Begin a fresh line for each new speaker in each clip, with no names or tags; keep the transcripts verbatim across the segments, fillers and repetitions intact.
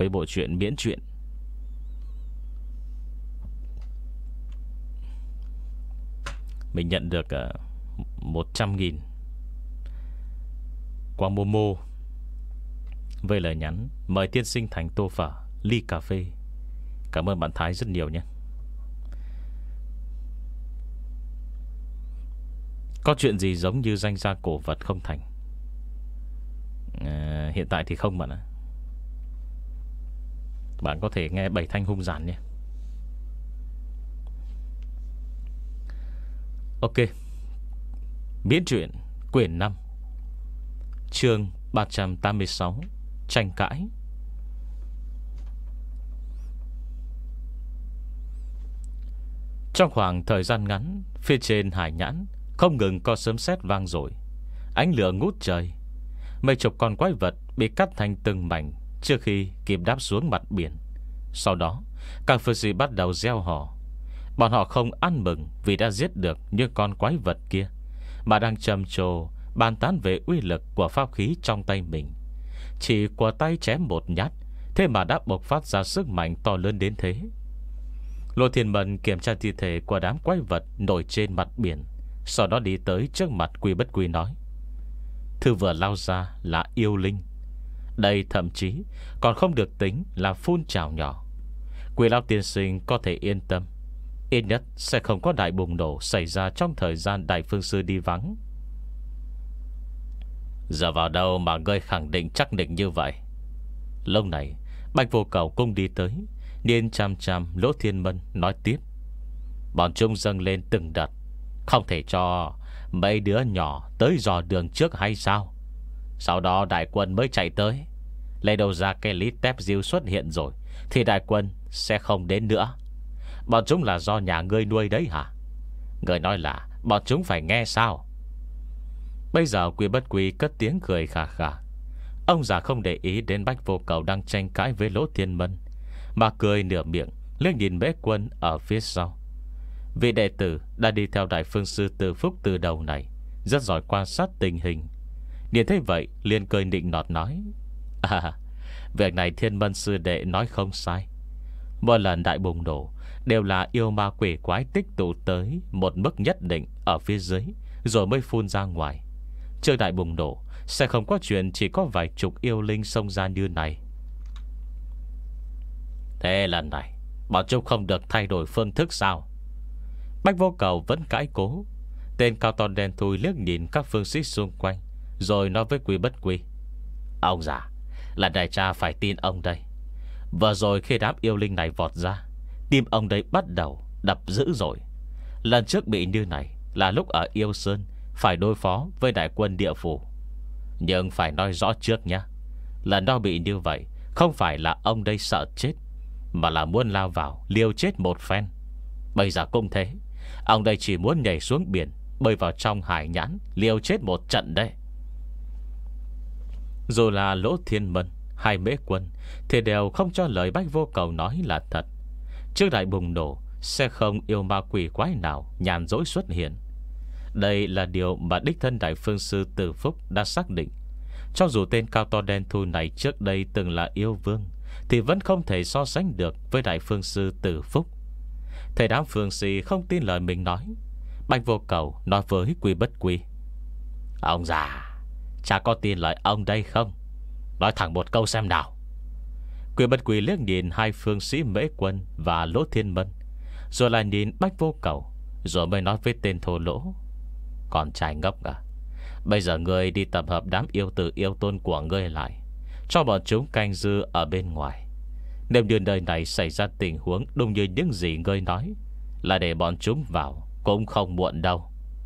với bộ truyện miễn truyện. Mình nhận được uh, một trăm nghìn qua Momo với lời nhắn mời tiên sinh thành tô phở, ly cà phê. Cảm ơn bạn Thái rất nhiều nhé. Có chuyện gì giống như danh gia cổ vật không Thành? à, Hiện tại thì không bạn ạ. Bạn có thể nghe Bảy Thanh hung dàn nhé. Ok. Miễn truyện quyển năm, chương ba trăm tám mươi sáu, tranh cãi. Trong khoảng thời gian ngắn, phía trên hải nhãn không ngừng có sấm sét vang dội, ánh lửa ngút trời. Mấy chục con quái vật bị cắt thành từng mảnh trước khi kịp đáp xuống mặt biển. Sau đó các phương sĩ bắt đầu gieo hò. Bọn họ không ăn mừng vì đã giết được những con quái vật kia, mà đang trầm trồ bàn tán về uy lực của pháp khí trong tay mình. Chỉ của tay chém một nhát, thế mà đã bộc phát ra sức mạnh to lớn đến thế. Lô Thiên Mân kiểm tra thi thể của đám quái vật nổi trên mặt biển, sau đó đi tới trước mặt Quy Bất Quy nói: thứ vừa lao ra là yêu linh. Đây thậm chí còn không được tính là phun trào nhỏ. Quy lão tiên sinh có thể yên tâm, ít nhất sẽ không có đại bùng nổ xảy ra trong thời gian đại phương sư đi vắng. Giờ vào đâu mà ngươi khẳng định chắc định như vậy? Lúc này Bạch Vô Cầu cũng đi tới, nhìn chăm chăm Lỗ Thiên Mân nói tiếp: bọn chúng dâng lên từng đợt, không thể cho mấy đứa nhỏ tới dò đường trước hay sao? Sau đó đại quân mới chạy tới. Lấy đâu ra cái lý tép diêu xuất hiện rồi thì đại quân sẽ không đến nữa. Bọn chúng là do nhà ngươi nuôi đấy hả? Ngươi nói là bọn chúng phải nghe sao? Bây giờ Quy Bất Quy cất tiếng cười khà khà. Ông già không để ý đến Bách Vô Cầu đang tranh cãi với Lỗ Thiên Mân, mà cười nửa miệng liếc nhìn Mễ Quân ở phía sau. Vị đệ tử đã đi theo đại phương sư Từ Phúc từ đầu này, rất giỏi quan sát tình hình. Nhìn thấy vậy liền cười nịnh nọt nói: à, việc này Thiên Mân sư đệ nói không sai. Mỗi lần đại bùng nổ đều là yêu ma quỷ quái tích tụ tới một mức nhất định ở phía dưới, rồi mới phun ra ngoài. Trước đại bùng nổ sẽ không có chuyện chỉ có vài chục yêu linh xông ra như này. Thế lần này bọn chúng không được thay đổi phương thức sao? Bách Vô Cầu vẫn cãi cố. Tên cao to đen thui liếc nhìn các phương sĩ xung quanh, rồi nói với Quy Bất Quy: ông già, lần này cha phải tin ông đây. Vừa rồi khi đám yêu linh này vọt ra, tim ông đây bắt đầu đập dữ rồi. Lần trước bị như này là lúc ở Yêu Sơn, phải đối phó với đại quân địa phủ. Nhưng phải nói rõ trước nhé, lần đó bị như vậy không phải là ông đây sợ chết, mà là muốn lao vào liều chết một phen. Bây giờ cũng thế, ông đây chỉ muốn nhảy xuống biển, bơi vào trong hải nhãn, liều chết một trận đấy. Dù là Lỗ Thiên Mân hay Mễ Quân thì đều không cho lời Bách Vô Cầu nói là thật. Trước đại bùng nổ sẽ không yêu ma quỷ quái nào nhàn dỗi xuất hiện. Đây là điều mà đích thân đại phương sư Từ Phúc đã xác định. Cho dù tên cao to đen thui này trước đây từng là yêu vương, thì vẫn không thể so sánh được với đại phương sư Từ Phúc. Thầy đám phương sĩ không tin lời mình nói. Bạch Vô Cầu nói với Quy Bất Quy: ông già, cha có tin lời ông đây không? Nói thẳng một câu xem nào. Quy Bất Quy liếc nhìn hai phương sĩ Mễ Quân và Lỗ Thiên Mân, rồi lại nhìn Bách Vô Cầu, rồi mới nói với tên thô lỗ: con trai ngốc à, bây giờ ngươi đi tập hợp đám yêu tử yêu tôn của ngươi lại, cho bọn chúng canh giữ ở bên ngoài. Nếu như nơi này xảy ra tình huống đúng như những gì ngươi nói, là để bọn chúng vào cũng không muộn đâu.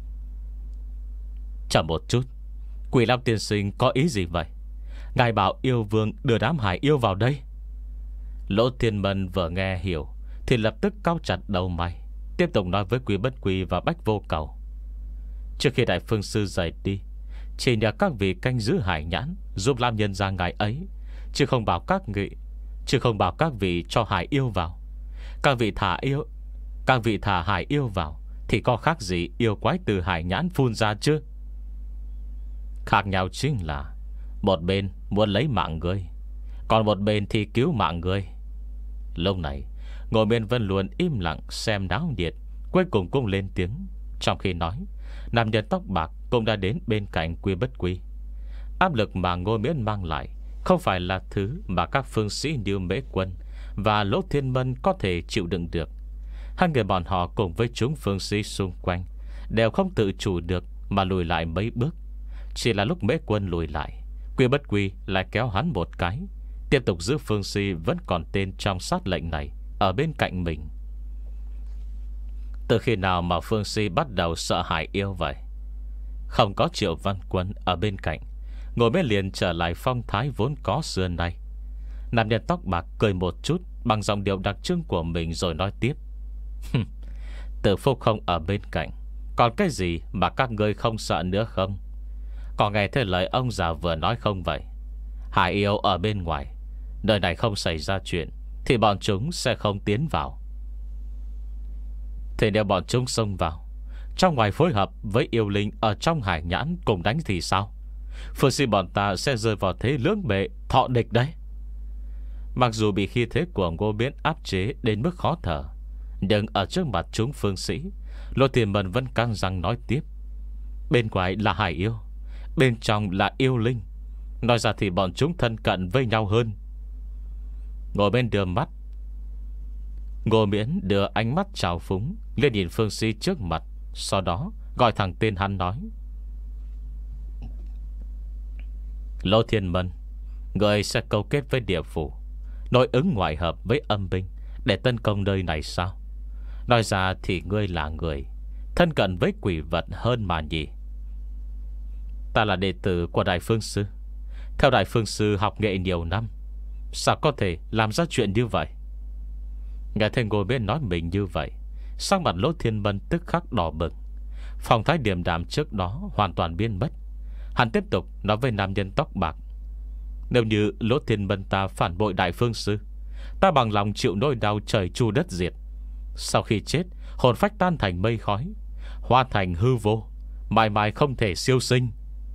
Chờ một chút, Quỷ Lam tiên sinh có ý gì vậy? Ngài bảo yêu vương đưa đám hải yêu vào đây. Lỗ Thiên Mân vừa nghe hiểu thì lập tức cau chặt đầu mày, tiếp tục nói với Quý Bất Quy và Bách Vô Cầu: trước khi đại phương sư rời đi, chỉ nhờ các vị canh giữ hải nhãn giúp Lam nhân ra ngài ấy, chứ không bảo các nghị Chứ không bảo các vị cho hải yêu vào. Các vị thả yêu Các vị thả hải yêu vào thì có khác gì yêu quái từ hải nhãn phun ra chứ? Khác nhau chính là một bên muốn lấy mạng ngươi, còn một bên thì cứu mạng ngươi. Lúc này Ngô Miễn vẫn luôn im lặng xem náo nhiệt, cuối cùng cũng lên tiếng. Trong khi nói, nam nhân tóc bạc cũng đã đến bên cạnh Quy Bất Quy. Áp lực mà Ngô Miễn mang lại không phải là thứ mà các phương sĩ như Mễ Quân và Lỗ Thiên Mân có thể chịu đựng được. Hai người bọn họ cùng với chúng phương sĩ xung quanh đều không tự chủ được mà lùi lại mấy bước. Chỉ là lúc Mễ Quân lùi lại, Quy Bất Quy lại kéo hắn một cái, tiếp tục giữ phương sĩ vẫn còn tên trong sát lệnh này ở bên cạnh mình. Từ khi nào mà phương sĩ bắt đầu sợ hãi yêu vậy? Không có Triệu Văn Quân ở bên cạnh, Ngồi Miễn liền trở lại phong thái vốn có xưa nay. Nam nhân tóc bạc cười một chút bằng giọng điệu đặc trưng của mình rồi nói tiếp. Từ Phúc không ở bên cạnh, còn cái gì mà các ngươi không sợ nữa không? Có nghe thấy lời ông già vừa nói không vậy? Hải yêu ở bên ngoài, nơi này không xảy ra chuyện thì bọn chúng sẽ không tiến vào. Thế nếu bọn chúng xông vào, trong ngoài phối hợp với yêu linh ở trong hải nhãn cùng đánh thì sao? Phương sĩ bọn ta sẽ rơi vào thế lưỡng bệ thọ địch đấy. Mặc dù bị khí thế của Ngô Miễn áp chế đến mức khó thở, nhưng ở trước mặt chúng phương sĩ, Lô Thiên Mân vẫn căng răng nói tiếp. Bên ngoài là hải yêu, bên trong là yêu linh. Nói ra thì bọn chúng thân cận với nhau hơn. Ngồi bên đưa mắt Ngô Miễn đưa ánh mắt trào phúng lên nhìn phương sĩ trước mặt, sau đó gọi thẳng tên hắn nói. Lô Thiên Mân, người sẽ câu kết với địa phủ, nội ứng ngoại hợp với âm binh để tấn công nơi này sao? Nói ra thì ngươi là người thân cận với quỷ vật hơn mà nhỉ? Ta là đệ tử của Đại Phương Sư, theo Đại Phương Sư học nghệ nhiều năm, sao có thể làm ra chuyện như vậy? Nghe thấy Ngô Miễn nói mình như vậy, sắc mặt Lỗ Thiên Mân tức khắc đỏ bừng. Phong thái điềm đạm trước đó hoàn toàn biến mất. Hắn tiếp tục nói với nam nhân tóc bạc. Nếu như Lỗ Thiên Mân ta phản bội Đại Phương Sư, ta bằng lòng chịu nỗi đau trời chu đất diệt. Sau khi chết, hồn phách tan thành mây khói, hóa thành hư vô, mãi mãi không thể siêu sinh.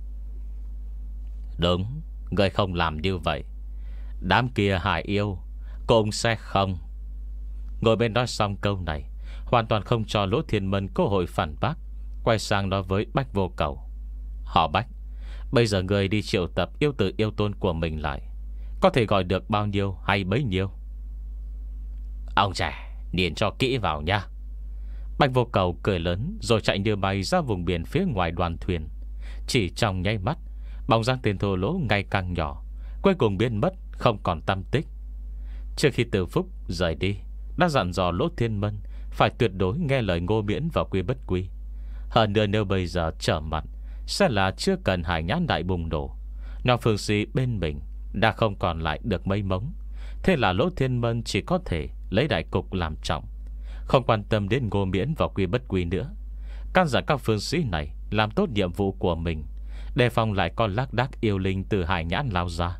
Đúng, người không làm như vậy, đám kia hải yêu cũng sẽ không. Ngồi bên nói xong câu này, hoàn toàn không cho Lỗ Thiên Mân cơ hội phản bác, quay sang nói với Bách Vô Cầu. Họ Bách, bây giờ người đi triệu tập yêu tử yêu tôn của mình lại, có thể gọi được bao nhiêu hay bấy nhiêu? Ông trẻ, điền cho kỹ vào nha. Bách Vô Cầu cười lớn rồi chạy như bay ra vùng biển phía ngoài đoàn thuyền. Chỉ trong nháy mắt, bóng dáng tên thô lỗ ngày càng nhỏ, cuối cùng biến mất không còn tăm tích. Trước khi Từ Phúc rời đi, đã dặn dò Lỗ Thiên Mân phải tuyệt đối nghe lời Ngô Miễn và Quy Bất Quy. Hơn nữa nếu bây giờ trở mặt, sẽ là chưa cần hải nhãn đại bùng nổ, Nam phương sĩ bên mình đã không còn lại được mấy mống. Thế là Lỗ Thiên Mân chỉ có thể lấy đại cục làm trọng, không quan tâm đến Ngô Miễn và Quy Bất Quy nữa. Căn dặn các phương sĩ này làm tốt nhiệm vụ của mình, đề phòng lại con lác đác yêu linh từ hải nhãn lao ra.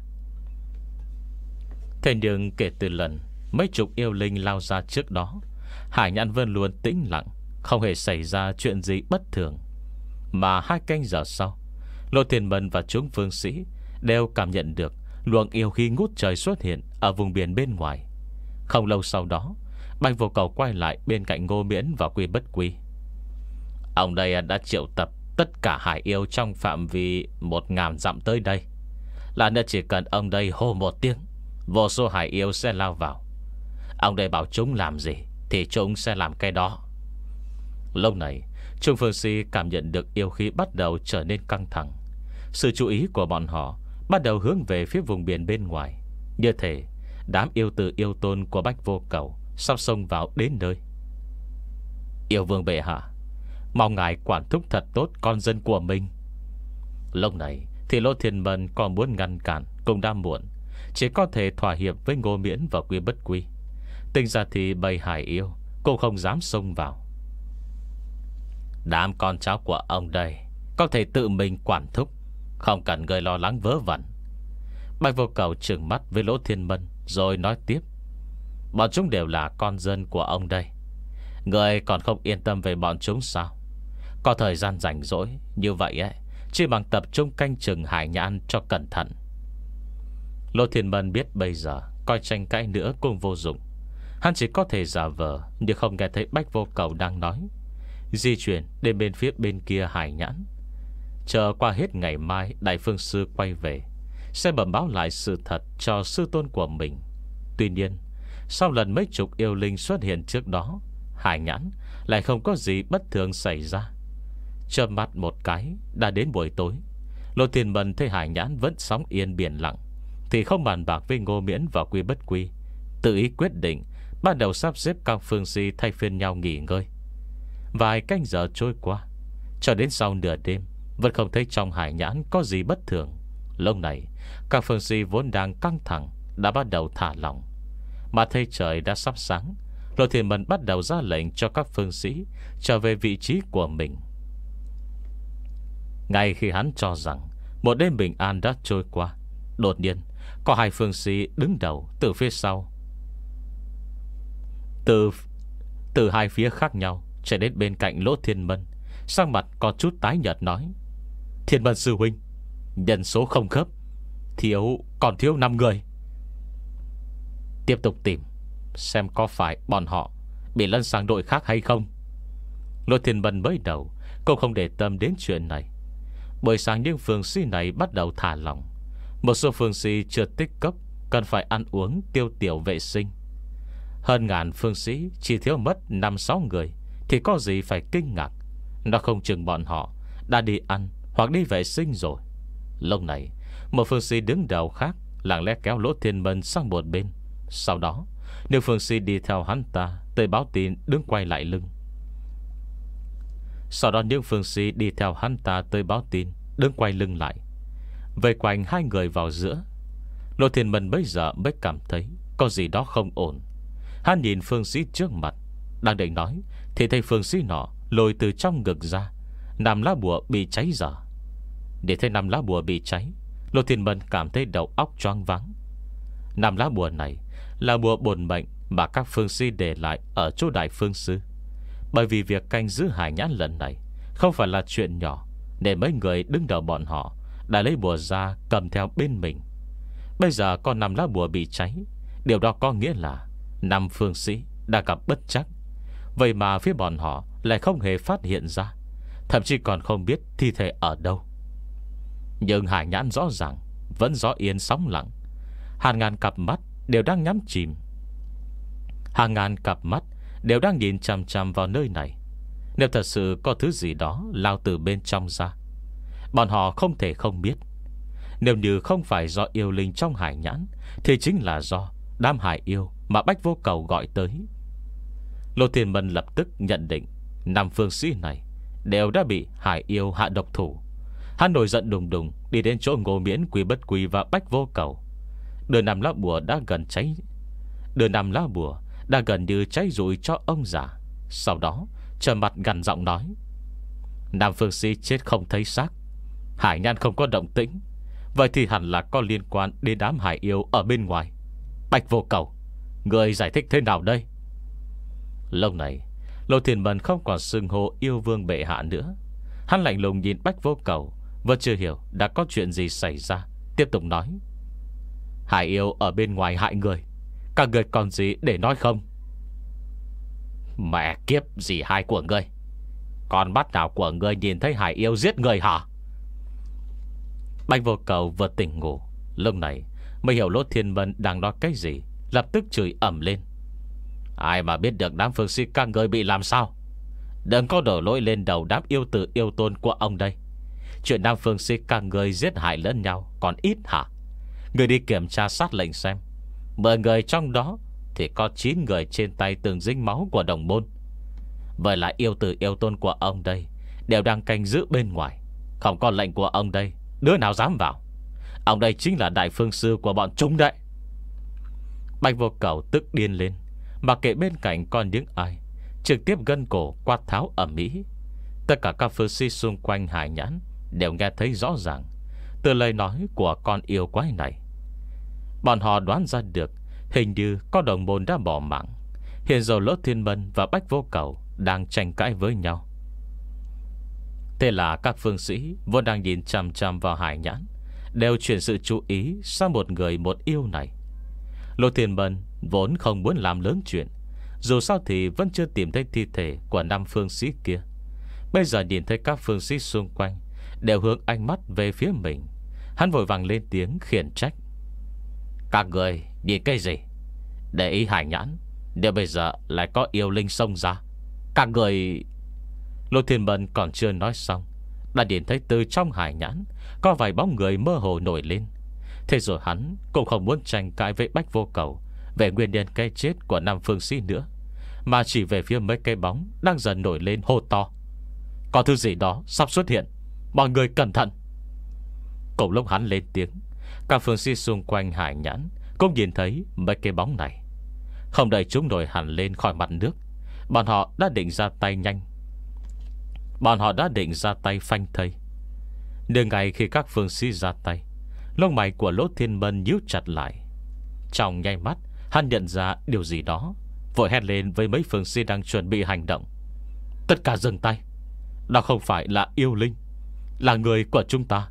Thế nhưng kể từ lần mấy chục yêu linh lao ra trước đó, hải nhãn vẫn luôn tĩnh lặng, không hề xảy ra chuyện gì bất thường. Mà hai canh giờ sau, Lô Thiên Mân và chúng phương sĩ đều cảm nhận được luồng yêu khí ngút trời xuất hiện ở vùng biển bên ngoài. Không lâu sau đó, Bạch Vô Cầu quay lại bên cạnh Ngô Miễn và Quy Bất Quy. Ông đây đã triệu tập tất cả hải yêu trong phạm vi một ngàn dặm tới đây. Là nơi chỉ cần ông đây hô một tiếng, vô số hải yêu sẽ lao vào. Ông đây bảo chúng làm gì thì chúng sẽ làm cái đó. Lúc này, Trung phương sĩ cảm nhận được yêu khí bắt đầu trở nên căng thẳng. Sự chú ý của bọn họ bắt đầu hướng về phía vùng biển bên ngoài, như thể đám yêu tử yêu tôn của Bách Vô Cầu sắp xông vào đến nơi. Yêu vương bệ hạ, mong ngài quản thúc thật tốt con dân của mình. Lúc này thì Lỗ Thiên Mân còn muốn ngăn cản cũng đã muộn, chỉ có thể thỏa hiệp với Ngô Miễn và Quy Bất Quy. Tính ra thì bầy hải yêu cũng không dám xông vào. Đám con cháu của ông đây có thể tự mình quản thúc, không cần người lo lắng vớ vẩn. Bạch Vô Cầu trừng mắt với Lỗ Thiên Mân rồi nói tiếp. Bọn chúng đều là con dân của ông đây, người còn không yên tâm về bọn chúng sao? Có thời gian rảnh rỗi như vậy ấy, chỉ bằng tập trung canh chừng hải nhãn cho cẩn thận. Lô Thiên Mân biết bây giờ coi tranh cãi nữa cũng vô dụng. Hắn chỉ có thể giả vờ nhưng không nghe thấy Bách Vô Cầu đang nói, di chuyển đến bên phía bên kia Hải Nhãn. Chờ qua hết ngày mai Đại Phương Sư quay về, sẽ bẩm báo lại sự thật cho sư tôn của mình. Tuy nhiên sau lần mấy chục yêu linh xuất hiện trước đó, Hải Nhãn lại không có gì bất thường xảy ra. Chớp mắt một cái đã đến buổi tối. Lô Thiên Mân thấy Hải Nhãn vẫn sóng yên biển lặng thì không bàn bạc với Ngô Miễn và Quy Bất Quy, tự ý quyết định bắt đầu sắp xếp các phương si thay phiên nhau nghỉ ngơi. Vài canh giờ trôi qua, cho đến sau nửa đêm vẫn không thấy trong Hải Nhãn có gì bất thường. Lúc này các phương si vốn đang căng thẳng đã bắt đầu thả lỏng. Mà thấy trời đã sắp sáng, Lô Thiên Mân bắt đầu ra lệnh cho các phương sĩ trở về vị trí của mình. Ngay khi hắn cho rằng một đêm bình an đã trôi qua, đột nhiên có hai phương sĩ đứng đầu từ phía sau, Từ Từ hai phía khác nhau chạy đến bên cạnh Lỗ Thiên Mân, sang mặt có chút tái nhợt nói: Thiên Mân sư huynh, nhân số không khớp, thiếu còn thiếu năm người. Tiếp tục tìm xem có phải bọn họ bị lân sang đội khác hay không. Lỗ Thiên Mân mới đầu cũng không để tâm đến chuyện này. Buổi sáng những phương sĩ này bắt đầu thả lỏng. Một số phương sĩ chưa tích cấp cần phải ăn uống tiêu tiểu vệ sinh. Hơn ngàn phương sĩ chỉ thiếu mất năm sáu người thì có gì phải kinh ngạc. Nó không chừng bọn họ đã đi ăn hoặc đi vệ sinh rồi. Lúc này một phương sĩ đứng đầu khác lặng lẽ kéo Lỗ Thiên Mân sang một bên. Sau đó nếu phương sĩ đi theo hắn ta tới báo tin đứng quay lại lưng. Sau đó những phương sĩ đi theo hắn ta tới báo tin đứng quay lưng lại, vây quanh hai người vào giữa. Lô Thiên Mân bây giờ mới cảm thấy có gì đó không ổn. Hắn nhìn phương sĩ trước mặt đang định nói thì thấy phương sĩ nọ lôi từ trong ngực ra năm lá bùa bị cháy dở. Để thấy năm lá bùa bị cháy, Lô Thiên Mân cảm thấy đầu óc choáng váng. Năm lá bùa này là bùa bổn mệnh mà các phương sĩ để lại ở chỗ Đại Phương Sư. Bởi vì việc canh giữ Hải Nhãn lần này không phải là chuyện nhỏ, nên mấy người đứng đầu bọn họ đã lấy bùa ra cầm theo bên mình. Bây giờ có năm lá bùa bị cháy, điều đó có nghĩa là năm phương sĩ đã gặp bất trắc. Vậy mà phía bọn họ lại không hề phát hiện ra, thậm chí còn không biết thi thể ở đâu. Nhưng Hải Nhãn rõ ràng vẫn gió yên sóng lặng. Hàng ngàn cặp mắt đều đang nhắm chìm, hàng ngàn cặp mắt đều đang nhìn chằm chằm vào nơi này. Nếu thật sự có thứ gì đó lao từ bên trong ra, bọn họ không thể không biết. Nếu như không phải do yêu linh trong Hải Nhãn thì chính là do đám hải yêu mà Bách Vô Cầu gọi tới. Lô Thiên Mân lập tức nhận định năm phương sĩ này đều đã bị hải yêu hạ độc thủ. Hắn nổi giận đùng đùng đi đến chỗ Ngô Miễn, Quy Bất Quy và Bách Vô Cầu. Đưa năm lá bùa đã gần cháy Đưa năm lá bùa đã gần như cháy rụi cho ông già. Sau đó trầm mặt gằn giọng nói: Nam phương sĩ chết không thấy xác, Hải Nhãn không có động tĩnh, vậy thì hẳn là có liên quan đến đám hải yêu ở bên ngoài. Bách Vô Cầu, người giải thích thế nào đây? Lúc này Lô Thiên Mân không còn xưng hô yêu vương bệ hạ nữa. Hắn lạnh lùng nhìn Bách Vô Cầu, vẫn chưa hiểu đã có chuyện gì xảy ra, tiếp tục nói: Hải yêu ở bên ngoài hại người, các người còn gì để nói không? Mẹ kiếp gì hai của ngươi, con mắt nào của ngươi nhìn thấy hải yêu giết người hả? Bách Vô Cầu vừa tỉnh ngủ, lúc này mới hiểu Lô Thiên Mân đang nói cái gì, lập tức chửi ầm lên: Ai mà biết được đám phương sĩ các ngươi bị làm sao? Đừng có đổ lỗi lên đầu đám yêu tử yêu tôn của ông đây. Chuyện đám phương sĩ các ngươi giết hại lẫn nhau còn ít hả? Người đi kiểm tra sát lệnh xem, mười người trong đó thì có chín người trên tay từng dính máu của đồng môn. Vậy là yêu tử yêu tôn của ông đây đều đang canh giữ bên ngoài, không có lệnh của ông đây đứa nào dám vào. Ông đây chính là Đại Phương Sư của bọn chúng đấy. Bạch Vô Cầu tức điên lên, mặc kệ bên cạnh còn những ai, trực tiếp gân cổ quát tháo ầm ĩ. Tất cả các phương sĩ xung quanh Hải Nhãn đều nghe thấy rõ ràng từ lời nói của con yêu quái này. Bọn họ đoán ra được hình như có đồng môn đã bỏ mạng. Hiện giờ Lỗ Thiên Mân và Bách Vô Cầu đang tranh cãi với nhau. Thế là các phương sĩ vốn đang nhìn chằm chằm vào Hải Nhãn đều chuyển sự chú ý sang một người một yêu này. Lô Thiên Bân vốn không muốn làm lớn chuyện, dù sao thì vẫn chưa tìm thấy thi thể của năm phương sĩ kia. Bây giờ nhìn thấy các phương sĩ xung quanh đều hướng ánh mắt về phía mình, hắn vội vàng lên tiếng khiển trách: Các người nhìn cái gì? Để ý hải nhãn, nếu bây giờ lại có yêu linh xông ra, các người... Lô Thiên Bân còn chưa nói xong, đã nhìn thấy từ trong hải nhãn có vài bóng người mơ hồ nổi lên. Thế rồi hắn cũng không muốn tranh cãi với Bách Vô Cầu về nguyên nhân cái chết của năm phương sĩ nữa, mà chỉ về phía mấy cái bóng đang dần nổi lên hô to: Có thứ gì đó sắp xuất hiện, mọi người cẩn thận. Cùng lúc hắn lên tiếng, các phương sĩ xung quanh hải nhãn cũng nhìn thấy mấy cái bóng này. Không đợi chúng nổi hẳn lên khỏi mặt nước, bọn họ đã định ra tay nhanh Bọn họ đã định ra tay phanh thây. Nhưng ngay khi các phương sĩ ra tay, lông mày của Lỗ Thiên Bân nhíu chặt lại. Trong nháy mắt, hắn nhận ra điều gì đó, vội hét lên với mấy phương sĩ đang chuẩn bị hành động: Tất cả dừng tay. Đó không phải là yêu linh, là người của chúng ta.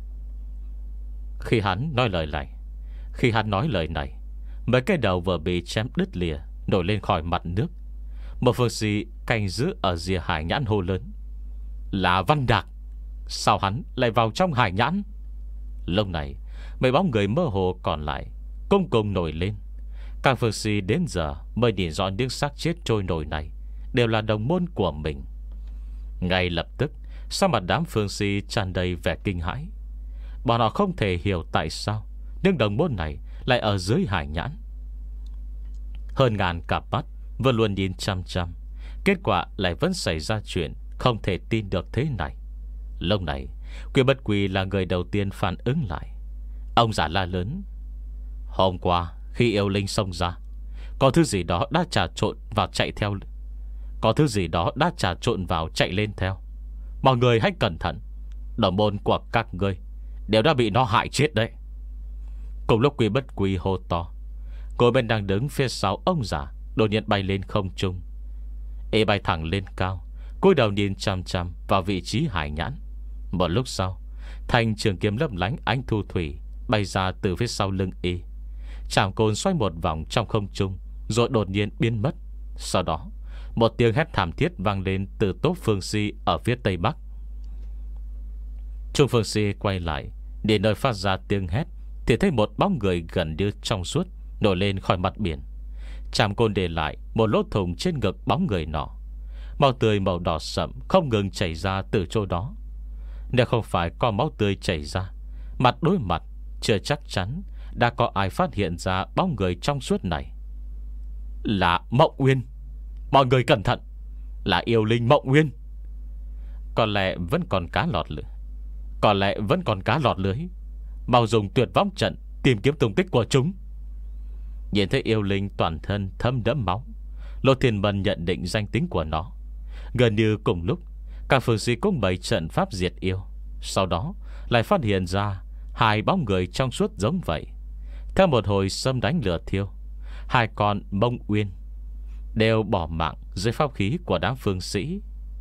Khi hắn nói lời này Khi hắn nói lời này mấy cái đầu vừa bị chém đứt lìa nổi lên khỏi mặt nước. Một phương sĩ canh giữ ở rìa hải nhãn hô lớn: Là Văn Đạc. Sao hắn lại vào trong hải nhãn? Lúc này mấy bóng người mơ hồ còn lại cùng cùng nổi lên. Các phương sĩ đến giờ mới nhìn rõ những xác chết trôi nổi này đều là đồng môn của mình. Ngay lập tức, sau mặt đám phương sĩ tràn đầy vẻ kinh hãi. Bọn họ không thể hiểu tại sao những đồng môn này lại ở dưới hải nhãn. Hơn ngàn cặp mắt vẫn luôn nhìn chăm chăm, kết quả lại vẫn xảy ra chuyện không thể tin được thế này. Lúc này Quy Bất Quy là người đầu tiên phản ứng lại. Ông già la lớn: Hôm qua khi yêu linh xông ra, có thứ gì đó đã trà trộn vào chạy theo Có thứ gì đó đã trà trộn vào chạy lên theo. Mọi người hãy cẩn thận, đồng môn của các ngươi đều đã bị nó hại chết đấy. Cùng lúc Quy Bất Quy hô to, cô bên đang đứng phía sau ông già đột nhiên bay lên không trung. Y bay thẳng lên cao, cúi đầu nhìn chăm chăm vào vị trí hải nhãn. Một lúc sau, thanh trường kiếm lấp lánh ánh thu thủy bay ra từ phía sau lưng y, chạm côn xoay một vòng trong không trung, rồi đột nhiên biến mất. Sau đó, một tiếng hét thảm thiết vang lên từ tốp phương sĩ ở phía tây bắc. Trung phương sĩ quay lại để nơi phát ra tiếng hét thì thấy một bóng người gần như trong suốt nổi lên khỏi mặt biển. Chạm côn để lại một lỗ thủng trên ngực bóng người nọ. Máu tươi màu đỏ sậm không ngừng chảy ra từ chỗ đó. Nếu không phải có máu tươi chảy ra, mặt đối mặt, chưa chắc chắn đã có ai phát hiện ra bóng người trong suốt này. Là Mộng Uyên. Mọi người cẩn thận, là yêu linh Mộng Uyên. Có lẽ vẫn còn cá lọt lưới Có lẽ vẫn còn cá lọt lưới Mau dùng tuyệt vong trận tìm kiếm tung tích của chúng. Nhìn thấy yêu linh toàn thân thấm đẫm máu, Lô Thiên Bân nhận định danh tính của nó. Gần như cùng lúc, các phương sĩ cũng bày trận pháp diệt yêu. Sau đó lại phát hiện ra hai bóng người trong suốt giống vậy. Theo một hồi xâm đánh lửa thiêu, hai con Mông Uyên đều bỏ mạng dưới pháp khí của đám phương sĩ.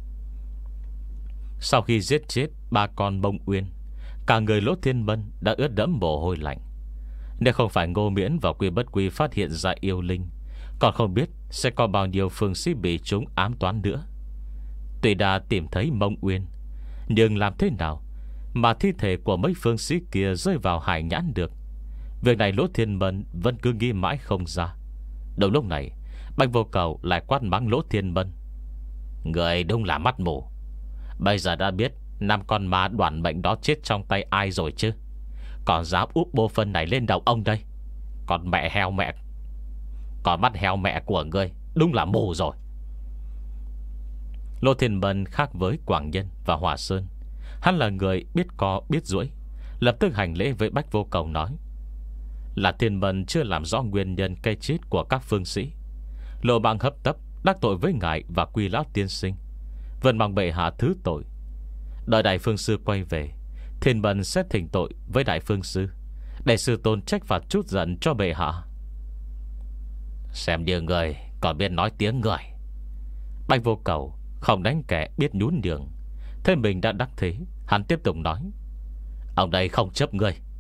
Sau khi giết chết ba con Mông Uyên, cả người Lỗ Thiên Bân đã ướt đẫm mồ hôi lạnh. Nếu không phải Ngô Miễn và Quy Bất Quy phát hiện ra yêu linh, còn không biết sẽ có bao nhiêu phương sĩ bị chúng ám toán nữa. Tuy đã tìm thấy Mông Uyên, nhưng làm thế nào mà thi thể của mấy phương sĩ kia rơi vào hải nhãn được? Việc này Lỗ Thiên Bân vẫn cứ nghĩ mãi không ra. Đầu lúc này, Bạch Vô Cầu lại quát mắng Lỗ Thiên Bân: Người đúng là mắt mù. Bây giờ đã biết năm con ma đoản mệnh đó chết trong tay ai rồi chứ? Còn dám úp bô phân này lên đầu ông đây. Còn mẹ heo mẹ Còn mắt heo mẹ của ngươi đúng là mù rồi. Lô Thiên Bân khác với Quảng Nhân và Hòa Sơn. Hắn là người biết co biết duỗi, lập tức hành lễ với Bách Vô Cầu nói: Là Thiên Bân chưa làm rõ nguyên nhân cái chết của các phương sĩ, lộ bằng hấp tấp đắc tội với ngài và Quy lão tiên sinh, vẫn mong bệ hạ thứ tội. Đợi đại phương sư quay về, Thiên Bân sẽ thỉnh tội với đại phương sư, để sư tôn trách phạt chút giận cho bệ hạ. Xem như người còn biết nói tiếng người. Bạch Vô Cầu không đánh kẻ biết nhún nhường, thế mình đã đắc thế, hắn tiếp tục nói: Ông đây không chấp ngươi,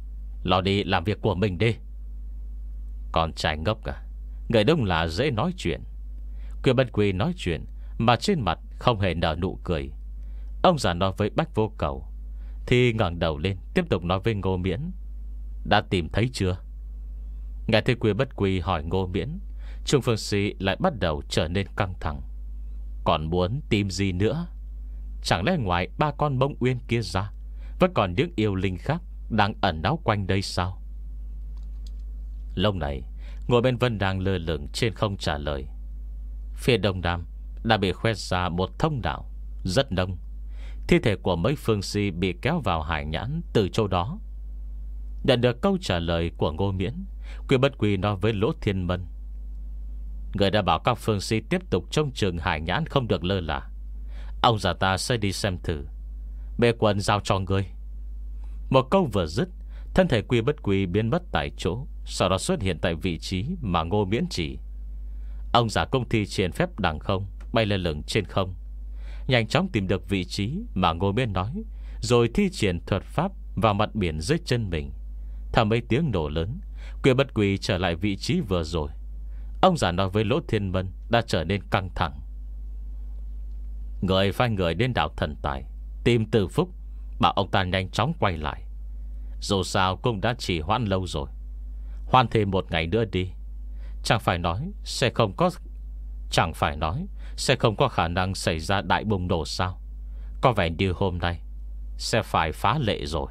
Lo đi làm việc của mình đi. Con trai ngốc à, người đông là dễ nói chuyện. Quyền Bất Quy nói chuyện mà trên mặt không hề nở nụ cười. Ông già nói với Bách Vô Cầu thì ngẩng đầu lên tiếp tục nói với Ngô Miễn: đã tìm thấy chưa? Nghe thấy Quyền Bất Quy hỏi Ngô Miễn, Trung Phương Sĩ lại bắt đầu trở nên căng thẳng. Còn muốn tìm gì nữa? Chẳng lẽ ngoài ba con Mông Uyên kia ra vẫn còn những yêu linh khác đang ẩn náu quanh đây sao? Lúc này Ngô Bên Vân đang lơ lửng trên không trả lời. Phía đông nam đã bị khoét ra một thông đạo rất đông. Thi thể của mấy phương si bị kéo vào hải nhãn từ chỗ đó. Nhận được câu trả lời của Ngô Miễn, Quyền Bất Quy nói với Lỗ Thiên Mân: người đã bảo các phương si tiếp tục trông chừng hải nhãn, không được lơ là. Ông già ta sẽ đi xem thử. Bề quần giao cho ngươi. Một câu vừa dứt, thân thể Quyền Bất Quy biến mất tại chỗ, sau đó xuất hiện tại vị trí mà Ngô Miễn chỉ. Ông già công thi triển phép đằng không, bay lên lửng trên không, nhanh chóng tìm được vị trí mà Ngô Miễn nói, rồi thi triển thuật pháp vào mặt biển dưới chân mình. Thầm mấy tiếng nổ lớn, Quyền Bất Quy trở lại vị trí vừa rồi. Ông già nói với Lỗ Thiên Mân đã trở nên căng thẳng: người phái người đến đảo Thần Tài tìm Từ Phúc, bảo ông ta nhanh chóng quay lại. Dù sao cũng đã chỉ hoãn lâu rồi, hoan thêm một ngày nữa đi. Chẳng phải nói sẽ không có Chẳng phải nói sẽ không có khả năng xảy ra đại bùng nổ sao? Có vẻ như hôm nay sẽ phải phá lệ rồi.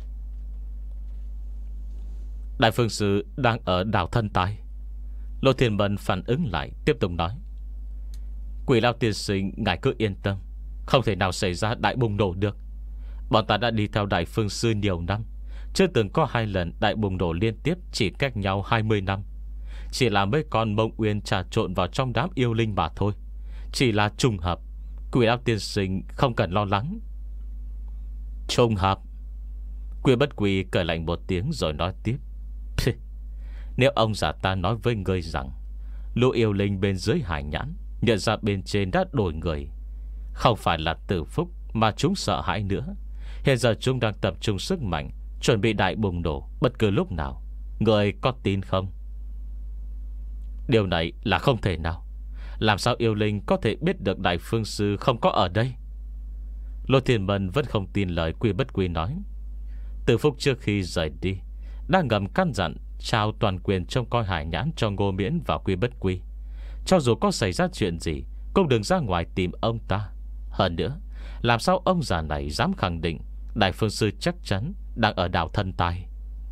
Đại phương sư đang ở đảo Thân Tài. Lô Thiên Mân phản ứng lại, tiếp tục nói: Quỷ Lao tiên sinh, ngài cứ yên tâm, không thể nào xảy ra đại bùng nổ được. Bọn ta đã đi theo đại phương sư nhiều năm, chưa từng có hai lần đại bùng nổ liên tiếp chỉ cách nhau hai mươi năm. Chỉ là mấy con Mông Uyên trà trộn vào trong đám yêu linh mà thôi. Chỉ là trùng hợp. Quỷ Lao tiên sinh không cần lo lắng. Trùng hợp? Quyền Bất Quy cười lạnh một tiếng rồi nói tiếp: nếu ông già ta nói với ngươi rằng lũ yêu linh bên dưới hải nhãn nhận ra bên trên đã đổi người, không phải là Từ Phúc, mà chúng sợ hãi nữa. Hiện giờ chúng đang tập trung sức mạnh, chuẩn bị đại bùng nổ bất cứ lúc nào. Ngươi có tin không? Điều này là không thể nào. Làm sao yêu linh có thể biết được đại phương sư không có ở đây? Lô Thiên Mân vẫn không tin lời Quy Bất Quy nói. Từ Phúc trước khi rời đi đã ngầm căn dặn trao toàn quyền trông coi hải nhãn cho Ngô Miễn và Quy Bất Quy. Cho dù có xảy ra chuyện gì cũng đừng ra ngoài tìm ông ta. Hơn nữa, làm sao ông già này dám khẳng định đại phương sư chắc chắn đang ở đảo Thân Tài?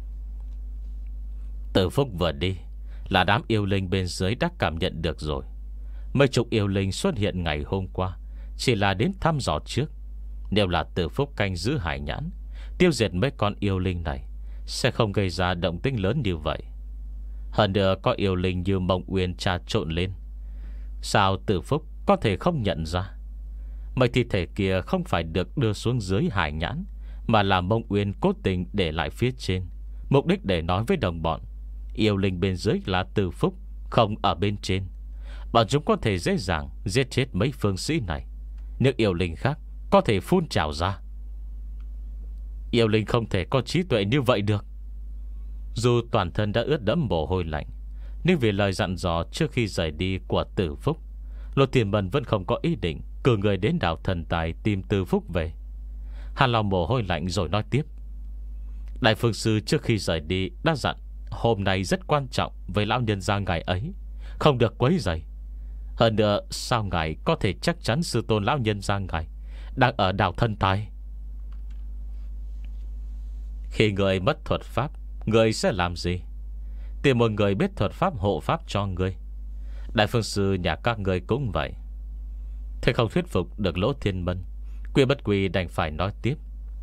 Từ Phúc vừa đi là đám yêu linh bên dưới đã cảm nhận được rồi. Mấy chục yêu linh xuất hiện ngày hôm qua chỉ là đến thăm dò trước. Nếu là Từ Phúc canh giữ hải nhãn, tiêu diệt mấy con yêu linh này, sẽ không gây ra động tĩnh lớn như vậy. Hơn nữa có yêu linh như Mông Uyên trà trộn lên, sao Từ Phúc có thể không nhận ra? Mấy thi thể kia không phải được đưa xuống dưới hải nhãn, mà là Mông Uyên cố tình để lại phía trên, mục đích để nói với đồng bọn yêu linh bên dưới là Từ Phúc, không ở bên trên. Bọn chúng có thể dễ dàng giết chết mấy phương sĩ này. Những yêu linh khác có thể phun trào ra. Yêu linh không thể có trí tuệ như vậy được. Dù toàn thân đã ướt đẫm mồ hôi lạnh, nhưng vì lời dặn dò trước khi rời đi của Từ Phúc, Lô Thiên Mân vẫn không có ý định cử người đến đảo Thần Tài tìm Từ Phúc về. Hàn lòng mồ hôi lạnh rồi nói tiếp: đại phương sư trước khi rời đi đã dặn hôm nay rất quan trọng với lão nhân gia ngài ấy, không được quấy rầy. Hơn nữa, sao ngài có thể chắc chắn sư tôn lão nhân gia ngài đang ở đảo Thân Tài? Khi người mất thuật pháp, người sẽ làm gì? Tìm một người biết thuật pháp hộ pháp cho người. Đại phương sư nhà các người cũng vậy. Thế không thuyết phục được Lỗ Thiên Mân, Quy Bất Quy đành phải nói tiếp: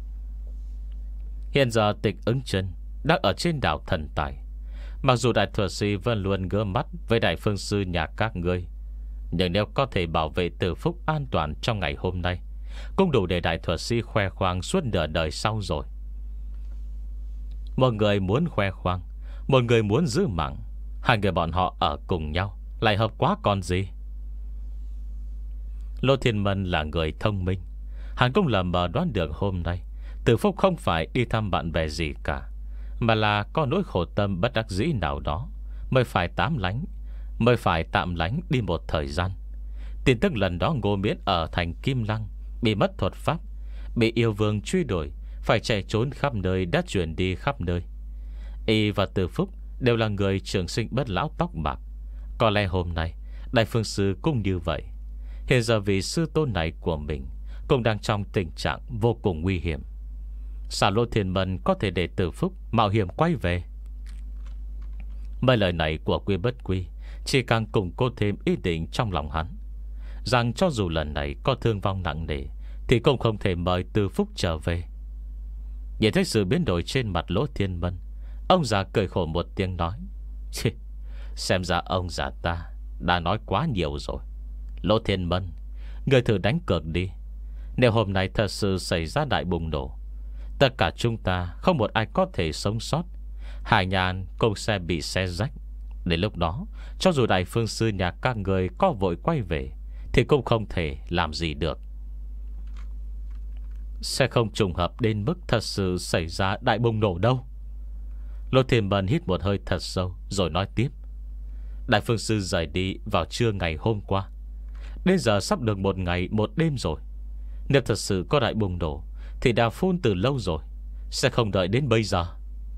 hiện giờ Tịch Ứng Chân đang ở trên đảo Thần Tài. Mặc dù đại thuật sĩ vẫn luôn ngơ mắt với đại phương sư nhà các ngươi, nhưng nếu có thể bảo vệ Từ Phúc an toàn trong ngày hôm nay, cũng đủ để đại thuật sĩ khoe khoang suốt nửa đời sau rồi. Một người muốn khoe khoang, một người muốn giữ mạng, hai người bọn họ ở cùng nhau lại hợp quá còn gì. Lô Thiên Mân là người thông minh, hắn cũng lờ mờ đoán được hôm nay Từ Phúc không phải đi thăm bạn bè gì cả, mà là có nỗi khổ tâm bất đắc dĩ nào đó mới phải tám lánh Mới phải tạm lánh đi một thời gian. Tin tức lần đó Ngô Miễn ở thành Kim Lăng bị mất thuật pháp, bị yêu vương truy đuổi, phải chạy trốn khắp nơi đã truyền đi khắp nơi. Y và Từ Phúc đều là người trường sinh bất lão tóc bạc. Có lẽ hôm nay Đại Phương Sư cũng như vậy. Hiện giờ vị sư tôn này của mình cũng đang trong tình trạng vô cùng nguy hiểm. Sao Lô Thiên Mân có thể để Từ Phúc mạo hiểm quay về? Mấy lời này của Quy Bất Quy chỉ càng củng cố thêm ý định trong lòng hắn, rằng cho dù lần này có thương vong nặng nề thì cũng không thể mời Từ Phúc trở về. Nhìn thấy sự biến đổi trên mặt Lỗ Thiên Mân, ông già cười khổ một tiếng nói: Xem ra ông già ta đã nói quá nhiều rồi. Lỗ Thiên Mân, người thử đánh cược đi. Nếu hôm nay thật sự xảy ra đại bùng nổ, tất cả chúng ta không một ai có thể sống sót. Hải Nhàn cũng sẽ bị xé rách. Đến lúc đó, cho dù Đại Phương Sư nhà các người có vội quay về thì cũng không thể làm gì được. Sẽ không trùng hợp đến mức thật sự xảy ra đại bùng nổ đâu. Lô Thiên Mân hít một hơi thật sâu rồi nói tiếp: Đại Phương Sư rời đi vào trưa ngày hôm qua, đến giờ sắp được một ngày một đêm rồi. Nếu thật sự có đại bùng nổ thì đã phun từ lâu rồi, sẽ không đợi đến bây giờ.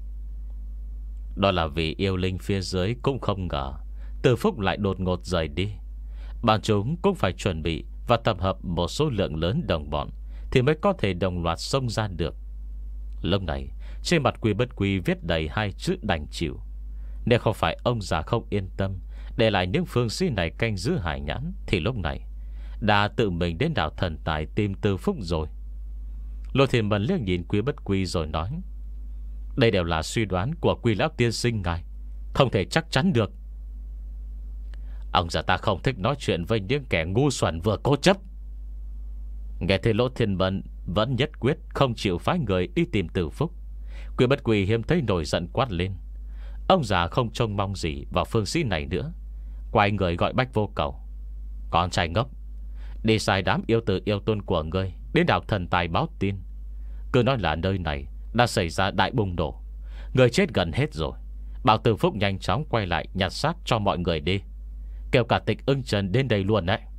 Đó là vì yêu linh phía dưới cũng không ngờ Từ Phúc lại đột ngột rời đi. Bọn chúng cũng phải chuẩn bị và tập hợp một số lượng lớn đồng bọn thì mới có thể đồng loạt xông ra được. Lúc này trên mặt Quy Bất Quy viết đầy hai chữ đành chịu. Nếu không phải ông già không yên tâm để lại những phương sĩ này canh giữ Hải Nhãn thì lúc này đã tự mình đến đảo Thần Tài tìm Từ Phúc rồi. Lô Thiên Mân liếc nhìn Quy Bất Quy rồi nói: Đây đều là suy đoán của Quy lão tiên sinh ngài, không thể chắc chắn được. Ông già ta không thích nói chuyện với những kẻ ngu xuẩn vừa cố chấp. Nghe thấy Lô Thiên Mân vẫn nhất quyết không chịu phái người đi tìm Từ Phúc, Quy Bất Quy hiếm thấy nổi giận quát lên. Ông già không trông mong gì vào phương sĩ này nữa, quay người gọi Bách Vô Cầu: Con trai ngốc, đi sai đám yêu tử yêu tôn của ngươi đến đảo Thần Tài báo tin. Cứ nói là nơi này đã xảy ra đại bùng nổ, người chết gần hết rồi. Bảo Từ Phúc nhanh chóng quay lại nhặt xác cho mọi người đi, kêu cả Tịch Ưng Trần đến đây luôn đấy.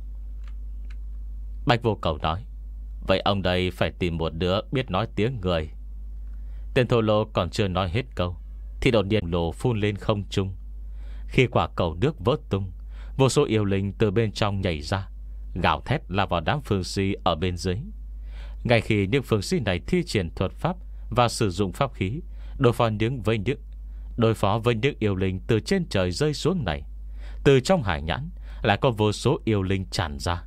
Bạch Vô Cầu nói: Vậy ông đây phải tìm một đứa biết nói tiếng người. Tên thô lô còn chưa nói hết câu thì đột nhiên lồ phun lên không trung. Khi quả cầu nước vỡ tung, vô số yêu linh từ bên trong nhảy ra, gào thét lao vào đám phương sĩ ở bên dưới. Ngay khi những phương sĩ này thi triển thuật pháp và sử dụng pháp khí đối phó những với những đối phó với những yêu linh từ trên trời rơi xuống này, từ trong Hải Nhãn lại có vô số yêu linh tràn ra.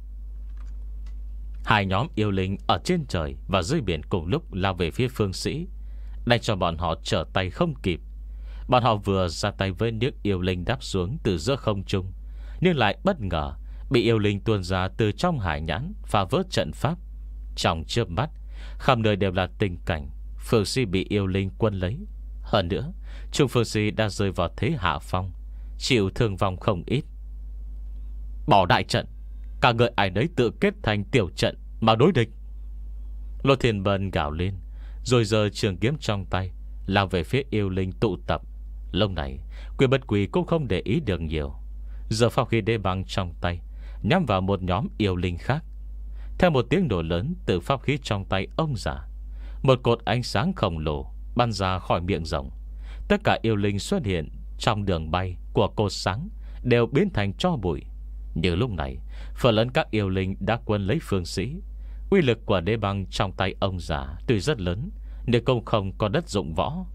Hai nhóm yêu linh ở trên trời và dưới biển cùng lúc lao về phía phương sĩ, đánh cho bọn họ trở tay không kịp. Bọn họ vừa ra tay với những yêu linh đáp xuống từ giữa không trung, nhưng lại bất ngờ bị yêu linh tuôn ra từ trong Hải Nhãn phá vỡ trận pháp. Trong chớp mắt, khắp nơi đều là tình cảnh phương sĩ bị yêu linh quân lấy. Hơn nữa, chúng phương sĩ đã rơi vào thế hạ phong, chịu thương vong không ít. Bỏ đại trận, cả người ai nấy tự kết thành tiểu trận mà đối địch. Lô Thiên Mân gào lên, rồi giơ trường kiếm trong tay lao về phía yêu linh tụ tập. Lúc này Quy Bất Quy cũng không để ý được nhiều, giờ phao khí đế băng trong tay nhắm vào một nhóm yêu linh khác. Theo một tiếng nổ lớn từ pháp khí trong tay ông già, một cột ánh sáng khổng lồ bắn ra khỏi miệng rồng. Tất cả yêu linh xuất hiện trong đường bay của cột sáng đều biến thành tro bụi. Như lúc này, phần lớn các yêu linh đã quân lấy phương sĩ. Uy lực của đế băng trong tay ông già tuy rất lớn, nhưng cũng không có đất dụng võ.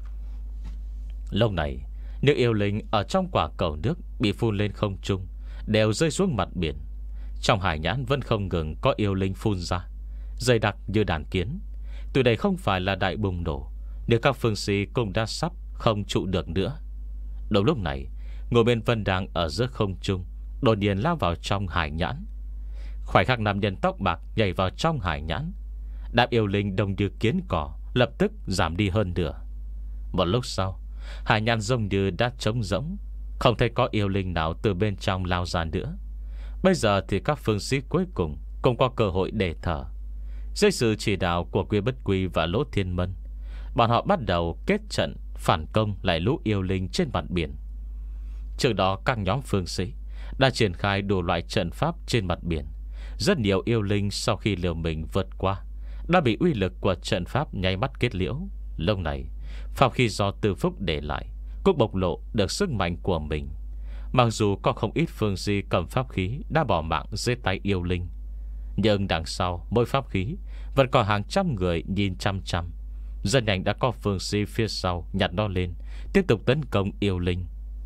Lúc này, những yêu linh ở trong quả cầu nước bị phun lên không trung đều rơi xuống mặt biển. Trong Hải Nhãn vẫn không ngừng có yêu linh phun ra, dày đặc như đàn kiến. Từ đây không phải là đại bùng nổ, nếu các phương sĩ cũng đã sắp không trụ được nữa. Đúng lúc này, ngồi bên Vân đang ở giữa không trung đột nhiên lao vào trong Hải Nhãn. Khoảnh khắc nam nhân tóc bạc nhảy vào trong Hải Nhãn, đám yêu linh đông như kiến cỏ lập tức giảm đi hơn nửa. Một lúc sau, Hải Nhãn giống như đã trống rỗng, không thấy có yêu linh nào từ bên trong lao ra nữa. Bây giờ thì các phương sĩ cuối cùng cũng có cơ hội để thở. Dưới sự chỉ đạo của Quy Bất Quy và Lỗ Thiên Mân, bọn họ bắt đầu kết trận phản công lại lũ yêu linh trên mặt biển. Trước đó các nhóm phương sĩ đã triển khai đủ loại trận pháp trên mặt biển. Rất nhiều yêu linh sau khi liều mình vượt qua đã bị uy lực của trận pháp nháy mắt kết liễu. Lúc này pháp khí do Từ Phúc để lại cũng bộc lộ được sức mạnh của mình. Mặc dù có không ít phương sĩ cầm pháp khí đã bỏ mạng dưới tay yêu linh, nhưng đằng sau mỗi pháp khí vẫn có hàng trăm người nhìn chăm chăm. Rất nhanh đã có phương sĩ phía sau nhặt nó lên, tiếp tục tấn công yêu linh.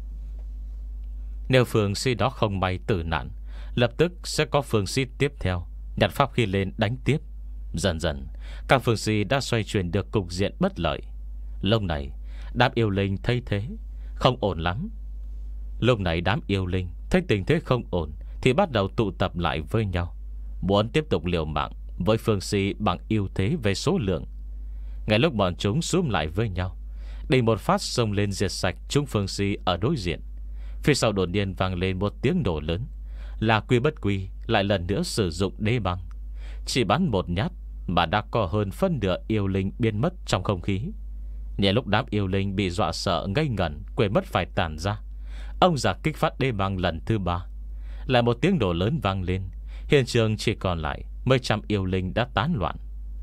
Nếu phương sĩ đó không may tử nạn, lập tức sẽ có phương sĩ tiếp theo nhặt pháp khí lên đánh tiếp. Dần dần các phương sĩ đã xoay chuyển được cục diện bất lợi. Lúc này đám yêu linh thấy thế không ổn lắm. Lúc này đám yêu linh thấy tình thế không ổn thì bắt đầu tụ tập lại với nhau, muốn tiếp tục liều mạng với phương sĩ bằng ưu thế về số lượng. Ngay lúc bọn chúng xúm lại với nhau, định một phát xông lên diệt sạch chúng phương sĩ ở đối diện, phía sau đột nhiên vang lên một tiếng nổ lớn. Là Quy Bất Quy lại lần nữa sử dụng đế băng. Chỉ bắn một nhát mà đã có hơn phân nửa yêu linh biến mất trong không khí. Nhẹ lúc đám yêu linh bị dọa sợ ngây ngẩn, quên mất phải tản ra, ông già kích phát đế băng lần thứ ba. Lại một tiếng nổ lớn vang lên. Hiện trường chỉ còn lại mấy trăm yêu linh đã tán loạn.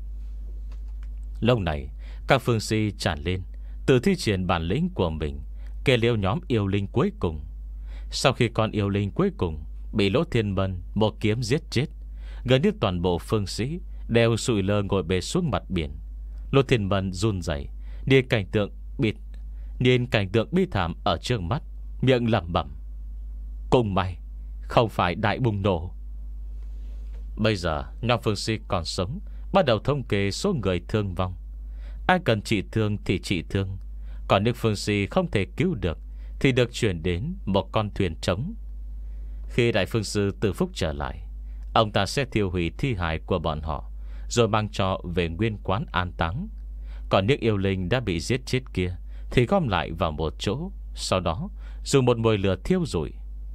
Lúc này các phương sĩ tràn lên, tự thi triển bản lĩnh của mình, kê liêu nhóm yêu linh cuối cùng. Sau khi con yêu linh cuối cùng bị Lỗ Thiên Mân một kiếm giết chết, gần như toàn bộ phương sĩ đều sụi lơ ngồi bệt xuống mặt biển. Lỗ Thiên Mân run rẩy, nhìn cảnh tượng bịt nhìn cảnh tượng bi thảm ở trước mắt, miệng lẩm bẩm: cùng mày không phải đại bùng nổ. Bây giờ nhóm phương sĩ còn sống bắt đầu thống kê số người thương vong. Ai cần trị thương thì trị thương, còn những phương sĩ không thể cứu được thì được chuyển đến một con thuyền trống. Khi đại phương sư Từ Phúc trở lại, ông ta sẽ thiêu hủy thi hài của bọn họ, rồi mang cho về nguyên quán an táng. Còn những yêu linh đã bị giết chết kia thì gom lại vào một chỗ, sau đó dùng một mồi lửa thiêu rụi.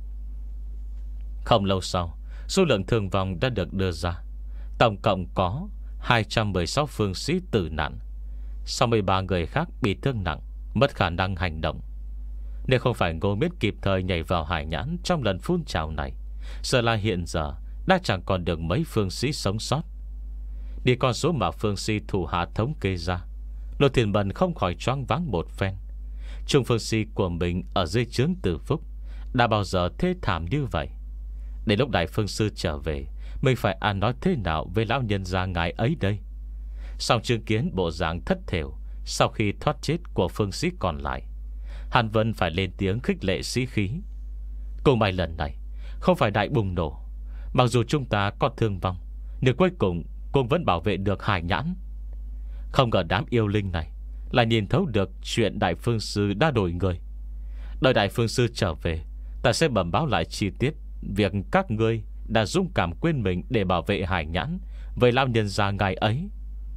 Không lâu sau, số lượng thương vong đã được đưa ra. Tổng cộng có hai trăm mười sáu phương sĩ tử nạn, sáu mươi ba người khác bị thương nặng, mất khả năng hành động. Nếu không phải Ngô Miết kịp thời nhảy vào hải nhãn trong lần phun trào này, sợ là hiện giờ đã chẳng còn được mấy phương sĩ sống sót. Đi con số mà phương sĩ thủ hạ thống kê ra, Lô Thiên Bần không khỏi choáng váng một phen. Trung phương sĩ của mình ở dưới trướng Từ Phúc đã bao giờ thê thảm như vậy. Đến lúc đại phương sư trở về, mình phải ăn nói thế nào với lão nhân gia ngài ấy đây? Sau chứng kiến bộ dạng thất thểu sau khi thoát chết của phương sĩ còn lại, Hàn Vân phải lên tiếng khích lệ sĩ khí. Cùng may lần này không phải đại bùng nổ, mặc dù chúng ta có thương vong, nhưng cuối cùng cũng vẫn bảo vệ được hải nhãn. Không ngờ đám yêu linh này lại nhìn thấu được chuyện đại phương sư đã đổi người. Đợi đại phương sư trở về, ta sẽ bẩm báo lại chi tiết việc các ngươi đã dũng cảm quên mình để bảo vệ hải nhãn với lão nhân gia ngài ấy.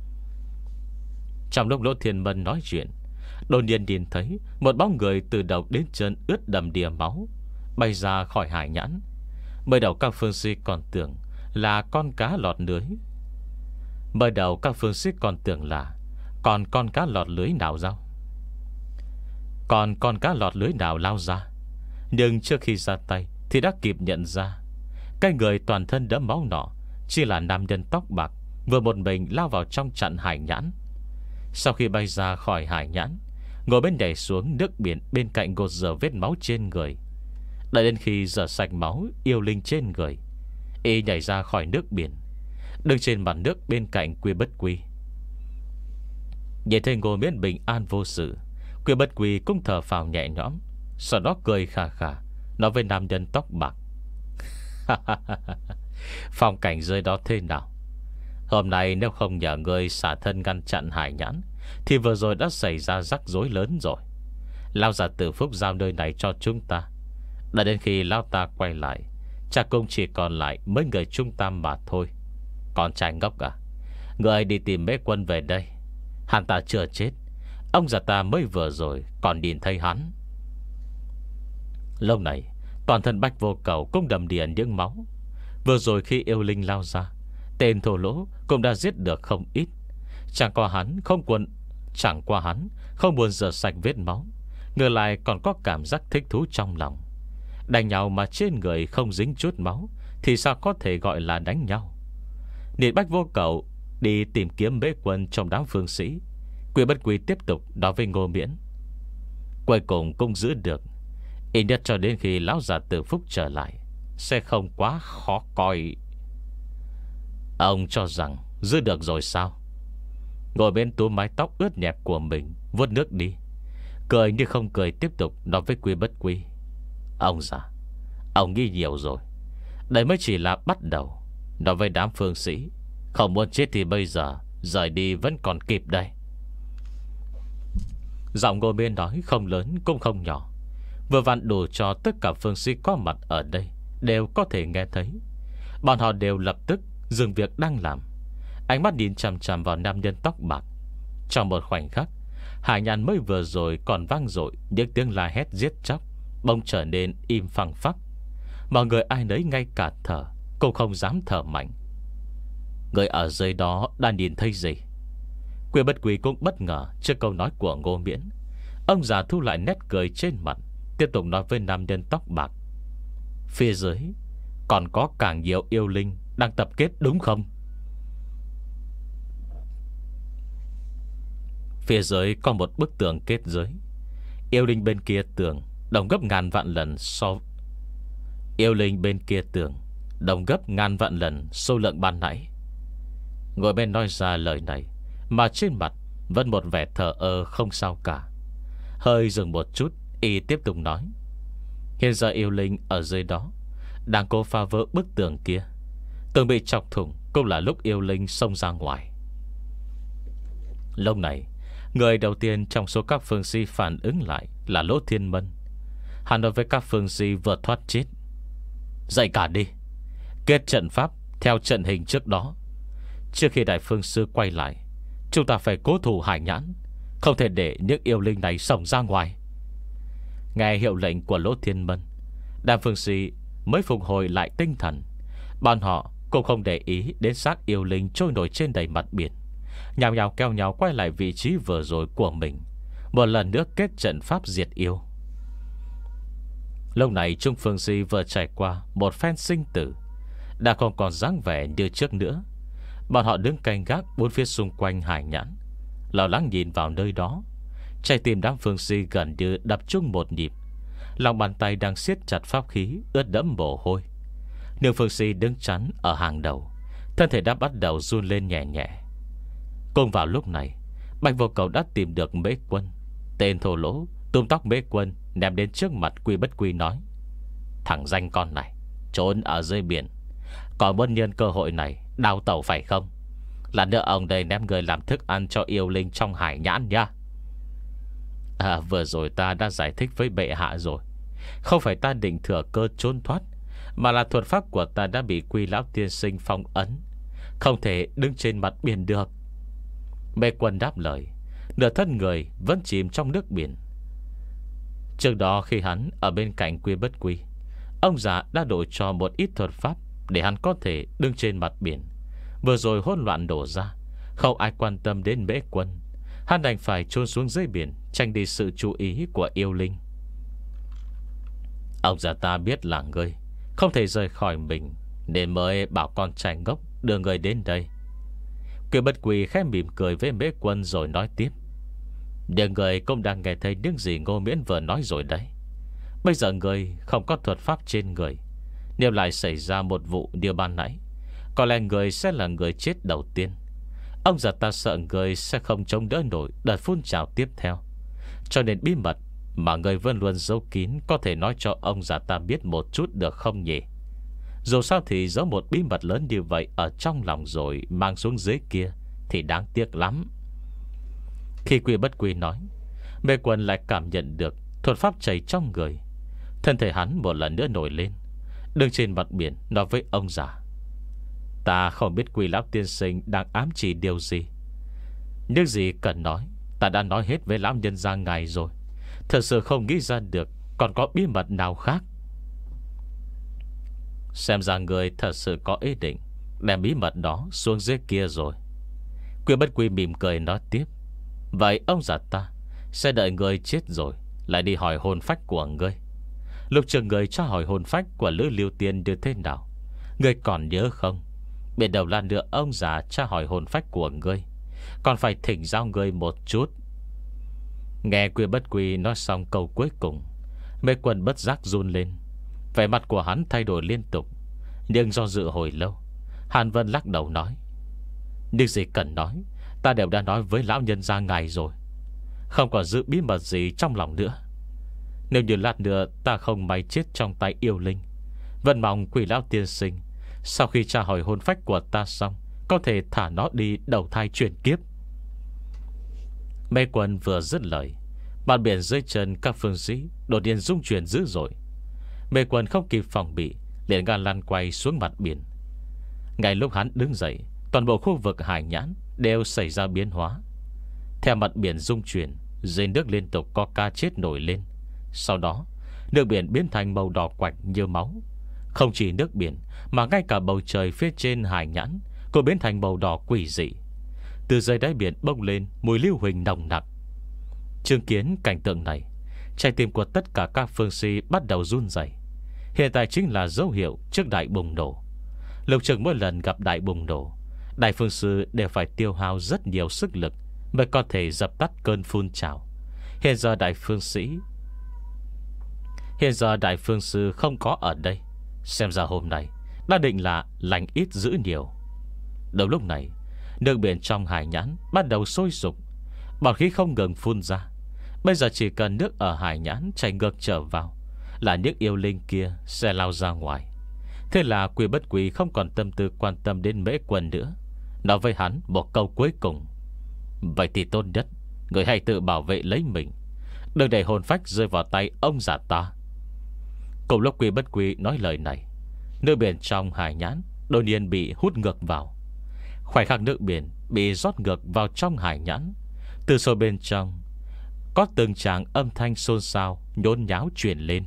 Trong lúc Lỗ Thiên Mân nói chuyện, đột nhiên nhìn thấy một bóng người từ đầu đến chân ướt đầm đìa máu bay ra khỏi hải nhãn. Mới đầu các phương sĩ còn tưởng là con cá lọt lưới Mới đầu các phương sĩ còn tưởng là Còn con cá lọt lưới nào ra Còn con cá lọt lưới nào lao ra. Nhưng trước khi ra tay thì đã kịp nhận ra cái người toàn thân đẫm máu nọ chỉ là nam nhân tóc bạc vừa một mình lao vào trong trận hải nhãn. Sau khi bay ra khỏi hải nhãn, ngồi bên nhảy xuống nước biển bên cạnh gột rửa vết máu trên người. Đợi đến khi rửa sạch máu yêu linh trên người, y nhảy ra khỏi nước biển, đứng trên mặt nước bên cạnh Quy Bất Quy. Nhìn thấy Ngô Miễn bình an vô sự, Quy Bất Quy cũng thở phào nhẹ nhõm, sau đó cười khà khà nói với nam nhân tóc bạc: phong cảnh dưới đó thế nào? Hôm nay nếu không nhờ ngươi xả thân ngăn chặn hải nhãn thì vừa rồi đã xảy ra rắc rối lớn rồi. Lão già Từ Phúc giao nơi này cho chúng ta. Đã đến khi lão ta quay lại, chắc cũng chỉ còn lại mấy người chúng ta mà thôi. Con trai ngốc à, người đi tìm Mễ Quân về đây. Hắn ta chưa chết, ông già ta mới vừa rồi còn nhìn thấy hắn. Lâu này toàn thân Bách Vô Cầu cũng đầm đìa những máu. Vừa rồi khi yêu linh lao ra, tên thổ lỗ cũng đã giết được không ít. Chẳng có hắn không quân Chẳng qua hắn không buồn rửa sạch vết máu, ngược lại còn có cảm giác thích thú trong lòng. Đánh nhau mà trên người không dính chút máu thì sao có thể gọi là đánh nhau. Niên Bách Vô Cầu đi tìm kiếm Mễ Quân trong đám phương sĩ. Quy Bất Quy tiếp tục nói với Ngô Miễn: cuối cùng cũng giữ được, ít nhất cho đến khi lão già Từ Phúc trở lại sẽ không quá khó coi. Ông cho rằng giữ được rồi sao? Ngồi bên túm mái tóc ướt nhẹp của mình, vuốt nước đi, cười như không cười, tiếp tục nói với Quy Bất Quy: ông già, ông nghĩ nhiều rồi. Đây mới chỉ là bắt đầu. Nói với đám phương sĩ, không muốn chết thì bây giờ rời đi vẫn còn kịp đây. Giọng Ngô Miễn nói không lớn cũng không nhỏ, vừa vặn đủ cho tất cả phương sĩ có mặt ở đây đều có thể nghe thấy. Bọn họ đều lập tức dừng việc đang làm, ánh mắt nhìn chằm chằm vào nam nhân tóc bạc. Trong một khoảnh khắc, hải nhàn mới vừa rồi còn vang dội những tiếng la hét giết chóc bỗng trở nên im phăng phắc. Mọi người ai nấy ngay cả thở cũng không dám thở mạnh. Người ở dưới đó đang nhìn thấy gì? Quy Bất Quy cũng bất ngờ trước câu nói của Ngô Miễn. Ông già thu lại nét cười trên mặt, tiếp tục nói với nam nhân tóc bạc: phía dưới còn có càng nhiều yêu linh đang tập kết đúng không? Phía dưới có một bức tường kết giới. Yêu linh bên kia tường đồng gấp ngàn vạn lần so Yêu linh bên kia tường đồng gấp ngàn vạn lần số lượng ban nãy. Ngồi bên nói ra lời này mà trên mặt vẫn một vẻ thờ ơ không sao cả. Hơi dừng một chút, y tiếp tục nói: hiện giờ yêu linh ở dưới đó đang cố phá vỡ bức tường kia. Tường bị chọc thủng cũng là lúc yêu linh xông ra ngoài. Lúc này, người đầu tiên trong số các phương sĩ phản ứng lại là Lỗ Thiên Mân. Hắn nói với các phương sĩ vừa thoát chết: dậy cả đi, kết trận pháp theo trận hình trước đó. Trước khi đại phương sư quay lại, chúng ta phải cố thủ hải nhãn, không thể để những yêu linh này xông ra ngoài. Nghe hiệu lệnh của Lỗ Thiên Mân, đám phương sĩ mới phục hồi lại tinh thần. Bọn họ cũng không để ý đến xác yêu linh trôi nổi trên đầy mặt biển, nhào nhào keo nhào quay lại vị trí vừa rồi của mình, một lần nữa kết trận pháp diệt yêu. Lúc này Trung Phương Si vừa trải qua một phen sinh tử, đã không còn dáng vẻ như trước nữa. Bọn họ đứng canh gác bốn phía xung quanh hải nhãn, lo lắng nhìn vào nơi đó. Trái tim đám Phương Si gần như đập chung một nhịp, lòng bàn tay đang siết chặt pháp khí ướt đẫm mồ hôi. Nương Phương Si đứng chắn ở hàng đầu, thân thể đã bắt đầu run lên nhẹ nhẹ. Cùng vào lúc này, Bạch Vô Cầu đã tìm được Mễ Quân. Tên thô lỗ túm tóc Mễ Quân ném đến trước mặt Quy Bất Quy nói: thằng danh con này trốn ở dưới biển, còn muốn nhân cơ hội này đào tẩu phải không? Là nữa ông đây ném người làm thức ăn cho yêu linh trong hải nhãn nha. À, vừa rồi ta đã giải thích với bệ hạ rồi, không phải ta định thừa cơ trốn thoát, mà là thuật pháp của ta đã bị Quy lão tiên sinh phong ấn, không thể đứng trên mặt biển được. Mễ Quân đáp lời, nửa thân người vẫn chìm trong nước biển. Trước đó khi hắn ở bên cạnh Quy Bất Quy, ông già đã đổi cho một ít thuật pháp để hắn có thể đứng trên mặt biển. Vừa rồi hỗn loạn đổ ra, không ai quan tâm đến Mễ Quân. Hắn đành phải trốn xuống dưới biển, tránh đi sự chú ý của yêu linh. Ông già ta biết là ngươi không thể rời khỏi mình, nên mới bảo con trai ngốc đưa người đến đây. Quy Bất Quy khẽ mỉm cười với Mễ Quân rồi nói tiếp: nhưng người cũng đang nghe thấy những gì Ngô Miễn vừa nói rồi đấy. Bây giờ người không có thuật pháp trên người, nếu lại xảy ra một vụ như ban nãy, có lẽ người sẽ là người chết đầu tiên. Ông già ta sợ người sẽ không chống đỡ nổi đợt phun trào tiếp theo, cho nên bí mật mà người vẫn luôn giấu kín có thể nói cho ông già ta biết một chút được không nhỉ? Dù sao thì giấu một bí mật lớn như vậy ở trong lòng rồi mang xuống dưới kia thì đáng tiếc lắm. Khi Quy Bất Quy nói, Mễ Quân lại cảm nhận được thuật pháp chảy trong người. Thân thể hắn một lần nữa nổi lên, đứng trên mặt biển nói với ông già: ta không biết Quy lão tiên sinh đang ám chỉ điều gì. Những gì cần nói ta đã nói hết với lão nhân gia ngài rồi. Thật sự không nghĩ ra được còn có bí mật nào khác. Xem ra người thật sự có ý định đem bí mật đó xuống dưới kia rồi. Quy Bất Quy mỉm cười nói tiếp: Vậy ông già ta sẽ đợi người chết rồi lại đi hỏi hồn phách của ngươi. Lúc trước người cho hỏi hồn phách của Lữ Liêu Tiên như thế nào, ngươi còn nhớ không? Biết đầu là nữa ông già tra hỏi hồn phách của ngươi, còn phải thỉnh giáo ngươi một chút. Nghe Quy Bất Quy nói xong câu cuối cùng, Mê Quân bất giác run lên. Vẻ mặt của hắn thay đổi liên tục, nhưng do dự hồi lâu, Hàn Vân lắc đầu nói: "Nhưng gì cần nói, ta đều đã nói với lão nhân gia ngài rồi, không còn giữ bí mật gì trong lòng nữa. Nếu như lát nữa ta không may chết trong tay yêu linh, vẫn mong Quỷ lão tiên sinh sau khi tra hỏi hồn phách của ta xong có thể thả nó đi đầu thai chuyển kiếp." Mê Quân vừa dứt lời, mặt biển dưới chân các phương sĩ đột nhiên rung chuyển dữ dội. Mê Quân không kịp phòng bị, liền gan lăn quay xuống mặt biển. Ngay lúc hắn đứng dậy, toàn bộ khu vực Hải Nhãn đều xảy ra biến hóa. Theo mặt biển rung chuyển, dưới nước liên tục có cá chết nổi lên. Sau đó nước biển biến thành màu đỏ quạch như máu. Không chỉ nước biển, mà ngay cả bầu trời phía trên Hải Nhãn cũng biến thành màu đỏ quỷ dị. Từ dưới đáy biển bốc lên mùi lưu huỳnh nồng nặc. Chứng kiến cảnh tượng này, trái tim của tất cả các phương sĩ bắt đầu run rẩy. Hiện tại chính là dấu hiệu trước đại bùng nổ. Lục trường mỗi lần gặp đại bùng nổ, đại phương sư đều phải tiêu hao rất nhiều sức lực mới có thể dập tắt cơn phun trào. Hiện giờ đại phương sĩ Hiện giờ đại phương sư không có ở đây, xem ra hôm nay đã định là lành ít dữ nhiều. Đầu lúc này, nước biển trong Hải Nhãn bắt đầu sôi sục, bọt khí không ngừng phun ra. Bây giờ chỉ cần nước ở Hải Nhãn chảy ngược trở vào là những yêu linh kia sẽ lao ra ngoài. Thế là Quy Bất Quy không còn tâm tư quan tâm đến Mễ Quân nữa, nói với hắn một câu cuối cùng: "Vậy thì tốt nhất người hãy tự bảo vệ lấy mình, đừng để hồn phách rơi vào tay ông già ta." Cùng lúc Quy Bất Quy nói lời này, nước biển trong Hải Nhãn đột nhiên bị hút ngược vào. Khoảnh khắc nước biển bị rót ngược vào trong Hải Nhãn, từ sâu bên trong có từng tràng âm thanh xôn xao nhốn nháo truyền lên.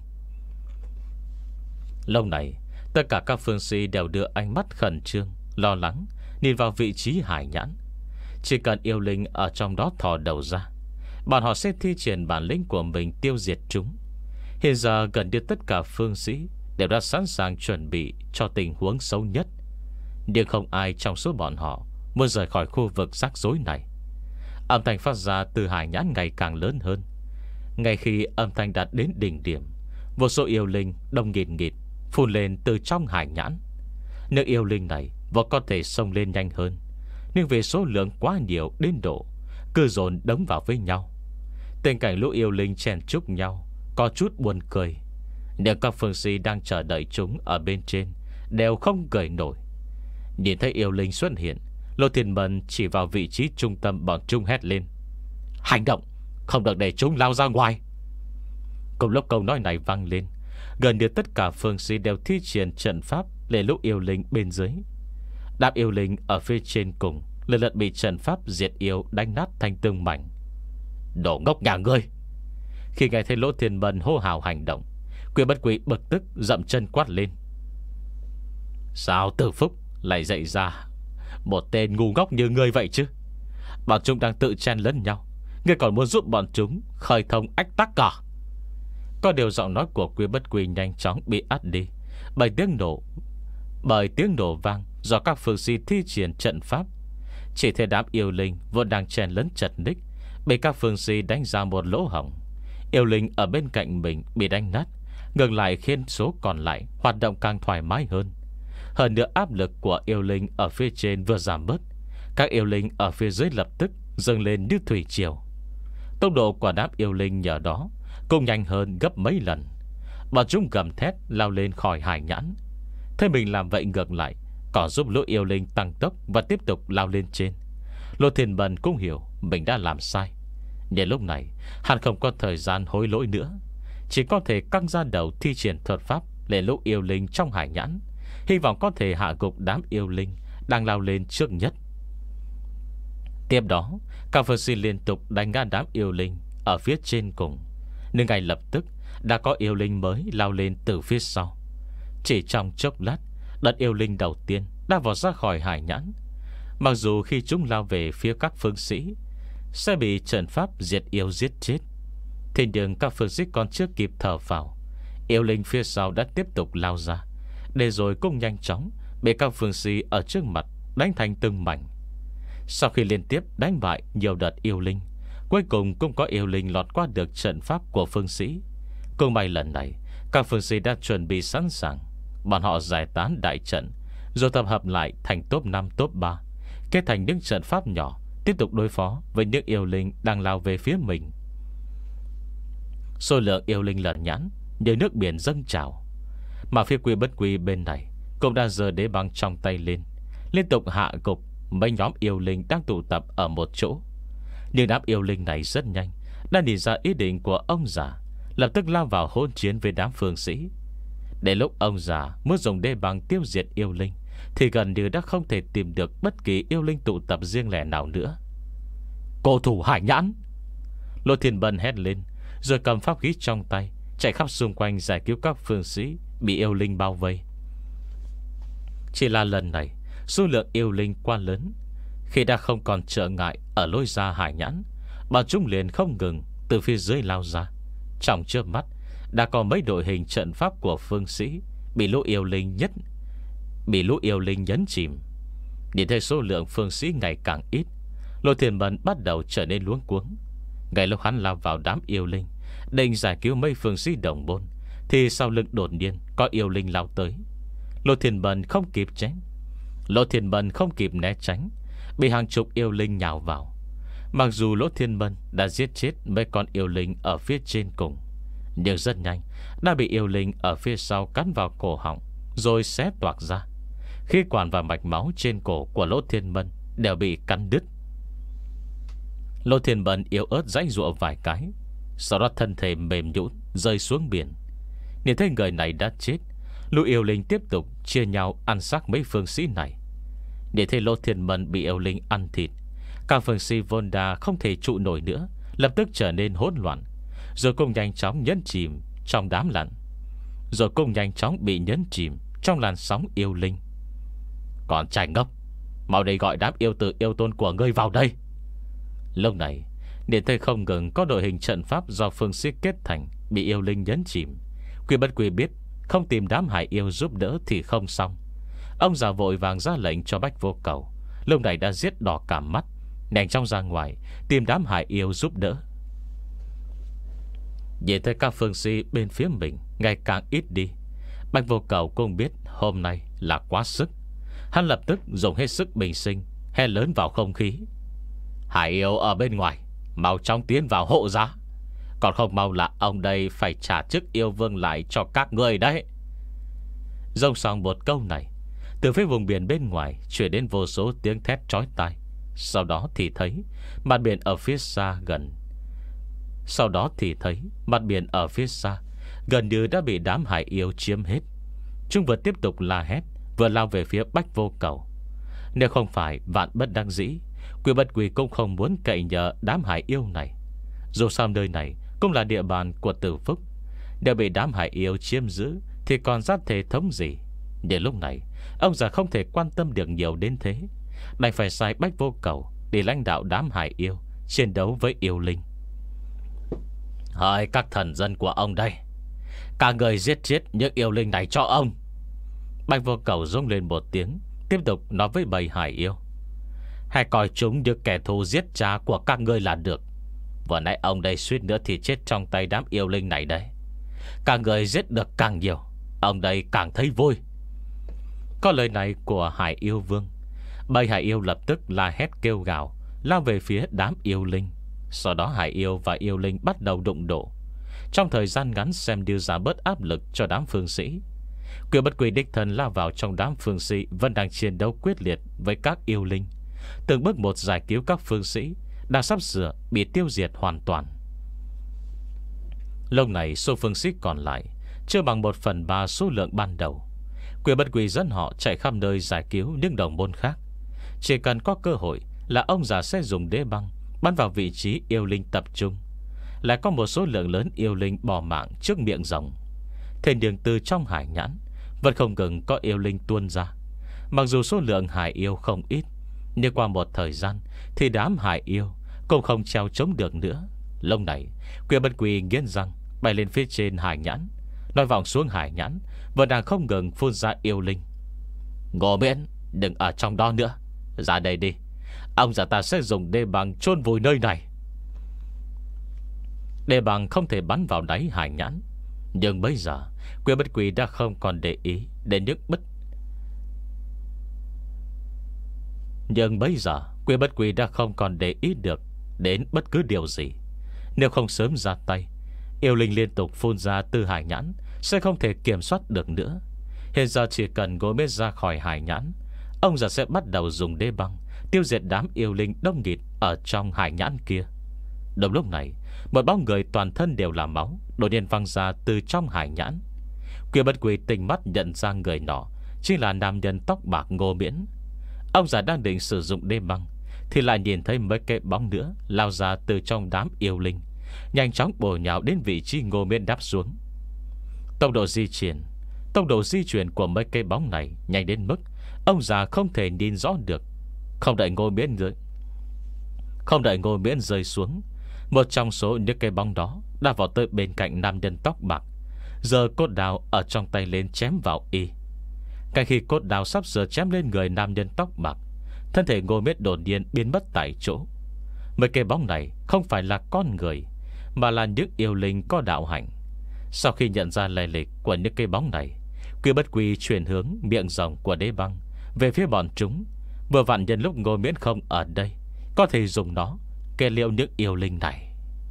Lâu này, tất cả các phương sĩ đều đưa ánh mắt khẩn trương, lo lắng nhìn vào vị trí Hải Nhãn. Chỉ cần yêu linh ở trong đó thò đầu ra, bọn họ sẽ thi triển bản lĩnh của mình tiêu diệt chúng. Hiện giờ gần như tất cả phương sĩ đều đã sẵn sàng chuẩn bị cho tình huống xấu nhất, nhưng không ai trong số bọn họ muốn rời khỏi khu vực rắc rối này. Âm thanh phát ra từ Hải Nhãn ngày càng lớn hơn. Ngay khi âm thanh đạt đến đỉnh điểm, vô số yêu linh đông nghịt nghịt phun lên từ trong Hải Nhãn. Nước yêu linh này vẫn có thể xông lên nhanh hơn, nhưng vì số lượng quá nhiều đến độ cứ dồn đống vào với nhau. Tình cảnh lũ yêu linh chen chúc nhau có chút buồn cười. Nhưng các phương sĩ đang chờ đợi chúng ở bên trên đều không cười nổi. Nhìn thấy yêu linh xuất hiện, Lô Thiên Mân chỉ vào vị trí trung tâm bọn chúng hét lên: "Hành động, không được để chúng lao ra ngoài." Cùng lúc câu nói này vang lên, gần như tất cả phương sĩ đều thi triển trận pháp lên lúc yêu linh bên dưới. Đám yêu linh ở phía trên cùng lần lượt bị trận pháp diệt yêu đánh nát thành từng mảnh. "Đồ ngốc nhà ngươi!" Khi nghe thấy Lỗ Thiên Mân hô hào hành động, Quy Bất Quy bực tức dậm chân quát lên: "Sao Từ Phúc lại dạy ra một tên ngu ngốc như ngươi vậy chứ? Bọn chúng đang tự chen lẫn nhau, ngươi còn muốn giúp bọn chúng khởi thông ách tắc cả?" Có điều giọng nói của Quy Bất Quy nhanh chóng bị át đi bởi tiếng nổ Bởi tiếng nổ vang do các phương sĩ thi triển trận pháp. Chỉ thấy đám yêu linh vốn đang chen lấn chật ních bị các phương sĩ đánh ra một lỗ hổng. Yêu linh ở bên cạnh mình bị đánh nát, ngược lại khiến số còn lại hoạt động càng thoải mái hơn. Hơn nữa áp lực của yêu linh ở phía trên vừa giảm bớt, các yêu linh ở phía dưới lập tức dâng lên như thủy triều. Tốc độ của đám yêu linh nhờ đó cũng nhanh hơn gấp mấy lần. Bọn chúng gầm thét lao lên khỏi Hải Nhãn. Thế mình làm vậy ngược lại còn giúp lũ yêu linh tăng tốc và tiếp tục lao lên trên. Lô Thiên Bần cũng hiểu mình đã làm sai, nhưng lúc này hắn không có thời gian hối lỗi nữa, chỉ có thể căng ra đầu thi triển thuật pháp lên lũ yêu linh trong Hải Nhãn, hy vọng có thể hạ gục đám yêu linh đang lao lên trước nhất. Tiếp đó, các phương sĩ liên tục đánh ngã đám yêu linh ở phía trên cùng, nhưng ngay lập tức đã có yêu linh mới lao lên từ phía sau. Chỉ trong chốc lát, đợt yêu linh đầu tiên đã vọt ra khỏi Hải Nhãn. Mặc dù khi chúng lao về phía các phương sĩ, sẽ bị trận pháp diệt yêu giết chết. Thế nhưng các phương sĩ còn chưa kịp thở phào, yêu linh phía sau đã tiếp tục lao ra, để rồi cũng nhanh chóng bị các phương sĩ ở trước mặt đánh thành từng mảnh. Sau khi liên tiếp đánh bại nhiều đợt yêu linh, cuối cùng cũng có yêu linh lọt qua được trận pháp của phương sĩ. Cũng may lần này các phương sĩ đã chuẩn bị sẵn sàng. Bọn họ giải tán đại trận, rồi tập hợp lại thành top năm top ba, kết thành những trận pháp nhỏ, tiếp tục đối phó với những yêu linh đang lao về phía mình. Số lượng yêu linh lợn nhãn như nước biển dâng trào. Mà phía Quy Bất Quy bên này cũng đã giơ đế băng trong tay lên, liên tục hạ gục mấy nhóm yêu linh đang tụ tập ở một chỗ. Nhưng đám yêu linh này rất nhanh đã nhìn ra ý định của ông già, lập tức lao vào hỗn chiến với đám phương sĩ. Để lúc ông già muốn dùng đế băng tiêu diệt yêu linh, thì gần như đã không thể tìm được bất kỳ yêu linh tụ tập riêng lẻ nào nữa. Cô thủ hải nhãn! Lô Thiên Bân hét lên, rồi cầm pháp khí trong tay chạy khắp xung quanh giải cứu các phương sĩ bị yêu linh bao vây. Chỉ là lần này số lượng yêu linh quá lớn, khi đã không còn trở ngại ở lối ra hải nhãn, bọn chúng liền không ngừng từ phía dưới lao ra. Trong chớp mắt đã có mấy đội hình trận pháp của phương sĩ bị lũ yêu linh nhất Bị lũ yêu linh nhấn chìm. Nhìn thấy số lượng phương sĩ ngày càng ít, Lô Thiên Bân bắt đầu trở nên luống cuống. Ngay lúc hắn lao vào đám yêu linh định giải cứu mấy phương sĩ đồng môn, thì sau lưng đột nhiên có yêu linh lao tới. Lô Thiên Bân không kịp tránh Lô Thiên Bân không kịp né tránh, bị hàng chục yêu linh nhào vào. Mặc dù Lô Thiên Bân đã giết chết mấy con yêu linh ở phía trên cùng, nhưng rất nhanh đã bị yêu linh ở phía sau cắn vào cổ họng, rồi xé toạc ra. Khí quản và mạch máu trên cổ của Lô Thiên Bân đều bị cắn đứt. Lô Thiên Bân yếu ớt giãy giụa vài cái, sau đó thân thể mềm nhũn rơi xuống biển. Nhìn thấy người này đã chết, lũ yêu linh tiếp tục chia nhau ăn xác mấy phương sĩ này. Nhìn thấy Lô Thiên Bân bị yêu linh ăn thịt, các phương sĩ vốn đã không thể trụ nổi nữa, lập tức trở nên hỗn loạn, rồi cùng nhanh chóng nhấn chìm trong đám lặn Rồi cùng nhanh chóng bị nhấn chìm trong làn sóng yêu linh. Còn trai ngốc, mau đây gọi đám yêu tử yêu tôn của ngươi vào đây. Lúc này nhìn thấy không ngừng có đội hình trận pháp do phương sĩ kết thành bị yêu linh nhấn chìm, Quy Bất Quy biết không tìm đám hải yêu giúp đỡ thì không xong. Ông già vội vàng ra lệnh cho Bách Vô Cầu, lúc này đã giết đỏ cả mắt, nhanh chóng ra ngoài tìm đám hải yêu giúp đỡ. Nhìn thấy các phương sĩ bên phía mình ngày càng ít đi, Bách Vô Cầu cũng biết hôm nay là quá sức. Hắn lập tức dùng hết sức bình sinh, hét lớn vào không khí: hải yêu ở bên ngoài, mau chóng tiến vào hộ giá, còn không mau là ông đây phải trả chức yêu vương lại cho các người đấy. Dông xong một câu này, từ phía vùng biển bên ngoài chuyển đến vô số tiếng thét chói tai. Sau đó thì thấy mặt biển ở phía xa gần Sau đó thì thấy mặt biển ở phía xa gần như đã bị đám hải yêu chiếm hết. Chúng vừa tiếp tục la hét, vừa lao về phía Bách Vô Cầu. Nếu không phải vạn bất đắc dĩ, Quy Bất Quy cũng không muốn cậy nhờ đám hải yêu này. Dù sao nơi này cũng là địa bàn của Tử Phúc, nếu bị đám hải yêu chiếm giữ thì còn dắt thể thống gì. Nhưng lúc này ông già không thể quan tâm được nhiều đến thế, đành phải sai Bách Vô Cầu để lãnh đạo đám hải yêu chiến đấu với yêu linh. Hỡi các thần dân của ông đây, cả người giết chết những yêu linh này cho ông. Bách Vô Cầu rung lên một tiếng, tiếp tục nói với bầy hải yêu: hãy coi chúng như kẻ thù giết cha của các ngươi là được. Vừa nãy ông đây suýt nữa thì chết trong tay đám yêu linh này đây. Cả người giết được càng nhiều, ông đây càng thấy vui. Có lời này của hải yêu vương, bầy hải yêu lập tức la hét kêu gào, lao về phía đám yêu linh. Sau đó hải yêu và yêu linh bắt đầu đụng độ. Trong thời gian ngắn xem như giảm bớt áp lực cho đám phương sĩ. Quy Bất Quy đích thân lao vào trong đám phương sĩ vẫn đang chiến đấu quyết liệt với các yêu linh, từng bước một giải cứu các phương sĩ đang sắp sửa bị tiêu diệt hoàn toàn. Lúc này số phương sĩ còn lại chưa bằng một phần ba số lượng ban đầu. Quy Bất Quy dẫn họ chạy khắp nơi giải cứu những đồng môn khác. Chỉ cần có cơ hội là ông già sẽ dùng đế băng bắn vào vị trí yêu linh tập trung. Lại có một số lượng lớn yêu linh bỏ mạng trước miệng rồng. Thế nhưng từ trong hải nhãn vẫn không ngừng có yêu linh tuôn ra. Mặc dù số lượng hải yêu không ít, nhưng qua một thời gian thì đám hải yêu cũng không treo chống được nữa. Lúc này Quyên Bất Quỳ nghiến răng bay lên phía trên hải nhãn, nói vòng xuống hải nhãn vẫn đang không ngừng phun ra yêu linh. Ngô Miễn, đừng ở trong đó nữa, ra đây đi. Ông già ta sẽ dùng đê bằng chôn vùi nơi này. Đê bằng không thể bắn vào đáy hải nhãn, nhưng bây giờ Quyên Bất Quỳ đã không còn để ý đến những bất Nhưng bây giờ Quyên Bất Quỳ đã không còn để ý được đến bất cứ điều gì. Nếu không sớm ra tay, yêu linh liên tục phun ra từ hải nhãn sẽ không thể kiểm soát được nữa. Hiện giờ chỉ cần Ngô Miễn ra khỏi hải nhãn, ông già sẽ bắt đầu dùng đê băng tiêu diệt đám yêu linh đông nghịt ở trong hải nhãn kia. Đồng lúc này, một bóng người toàn thân đều là máu đột nhiên văng ra từ trong hải nhãn. Quyên Bất Quỳ tỉnh mắt nhận ra người nọ chính là nam nhân tóc bạc Ngô Miễn. Ông già đang định sử dụng đê băng thì lại nhìn thấy mấy cái bóng nữa lao ra từ trong đám yêu linh, nhanh chóng bổ nhào đến vị trí Ngô Miễn đáp xuống. Tốc độ di chuyển Tốc độ di chuyển của mấy cây bóng này nhanh đến mức ông già không thể nhìn rõ được. Không đợi Ngô Miễn rơi Không đợi Ngô Miễn rơi xuống, một trong số những cây bóng đó đã vào tới bên cạnh nam nhân tóc bạc, giơ cốt đao ở trong tay lên chém vào y. Ngay khi cốt đao sắp sửa chém lên người nam nhân tóc bạc, thân thể Ngô Miễn đột nhiên biến mất tại chỗ. Mấy cây bóng này không phải là con người, mà là những yêu linh có đạo hạnh. Sau khi nhận ra lai lịch của những cây bóng này, Quyên Bất Quỳ chuyển hướng miệng rồng của đế băng về phía bọn chúng. Vừa vặn nhân lúc Ngô Miễn không ở đây, có thể dùng nó kê liệu những yêu linh này.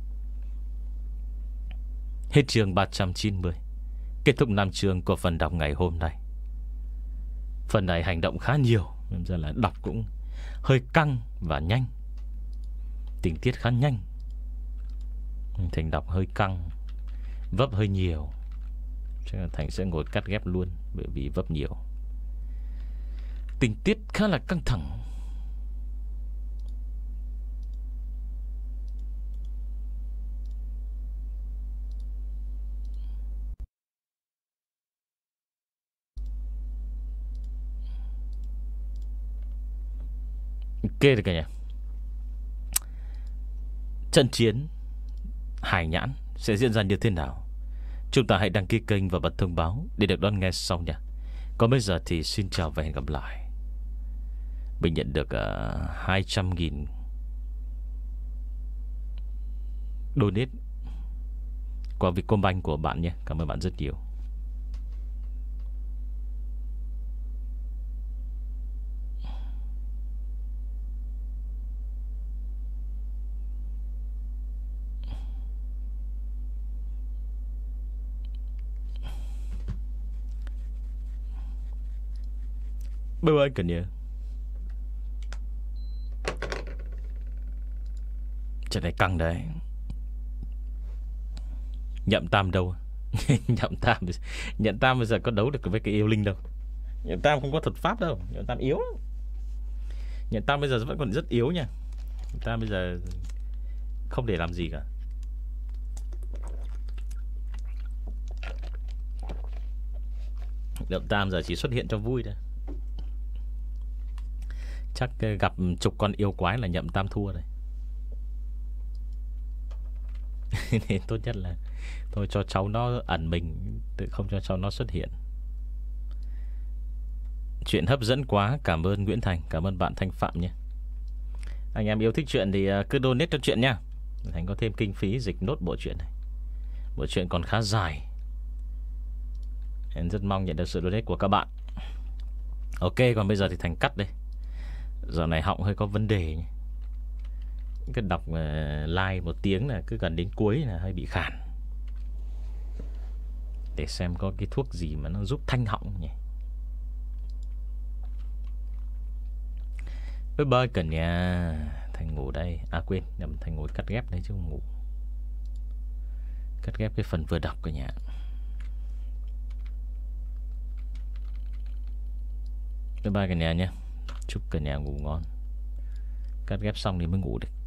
Hết chương ba trăm chín mươi. Kết thúc năm chương của phần đọc ngày hôm nay. Phần này hành động khá nhiều, nên ra là đọc cũng hơi căng và nhanh. Tình tiết khá nhanh, Thành đọc hơi căng, vấp hơi nhiều, cho nên Thành sẽ ngồi cắt ghép luôn, bởi vì vấp nhiều. Tình tiết khá là căng thẳng. Ok rồi cả nhà. Trận chiến hải nhãn sẽ diễn ra như thế nào? Chúng ta hãy đăng ký kênh và bật thông báo để được đón nghe sau nha. Còn bây giờ thì xin chào và hẹn gặp lại. Mình nhận được uh, hai trăm nghìn donate qua Vietcombank của bạn nhé. Cảm ơn bạn rất nhiều. Bye bye cả nhà. Trận này căng đấy. Nhậm Tam đâu? Nhậm Tam Nhậm Tam bây giờ có đấu được với cái yêu linh đâu. Nhậm Tam không có thuật pháp đâu. Nhậm Tam yếu. Nhậm Tam bây giờ vẫn còn rất yếu nha. Nhậm Tam bây giờ không để làm gì cả. Nhậm Tam giờ chỉ xuất hiện cho vui thôi. Chắc gặp chục con yêu quái là Nhậm Tam thua rồi. Nên tốt nhất là thôi cho cháu nó ẩn mình, tự không cho cháu nó xuất hiện. Chuyện hấp dẫn quá. Cảm ơn Nguyễn Thành, cảm ơn bạn Thanh Phạm nhé. Anh em yêu thích chuyện thì cứ donate cho chuyện nha. Thành có thêm kinh phí dịch nốt bộ truyện này. Bộ truyện còn khá dài. Em rất mong nhận được sự donate của các bạn. Ok, còn bây giờ thì Thành cắt đây. Giờ này họng hơi có vấn đề nhé. Cứ đọc uh, like một tiếng là cứ gần đến cuối là hơi bị khàn. Để xem có cái thuốc gì mà nó giúp thanh họng nhỉ. Bye bye cả nhà. Thành ngủ đây. À quên, nhầm, Thành ngồi cắt ghép đây chứ không ngủ. Cắt ghép cái phần vừa đọc cả nhà. Bye bye cả nhà nhé. Chúc cả nhà ngủ ngon. Cắt ghép xong thì mới ngủ được.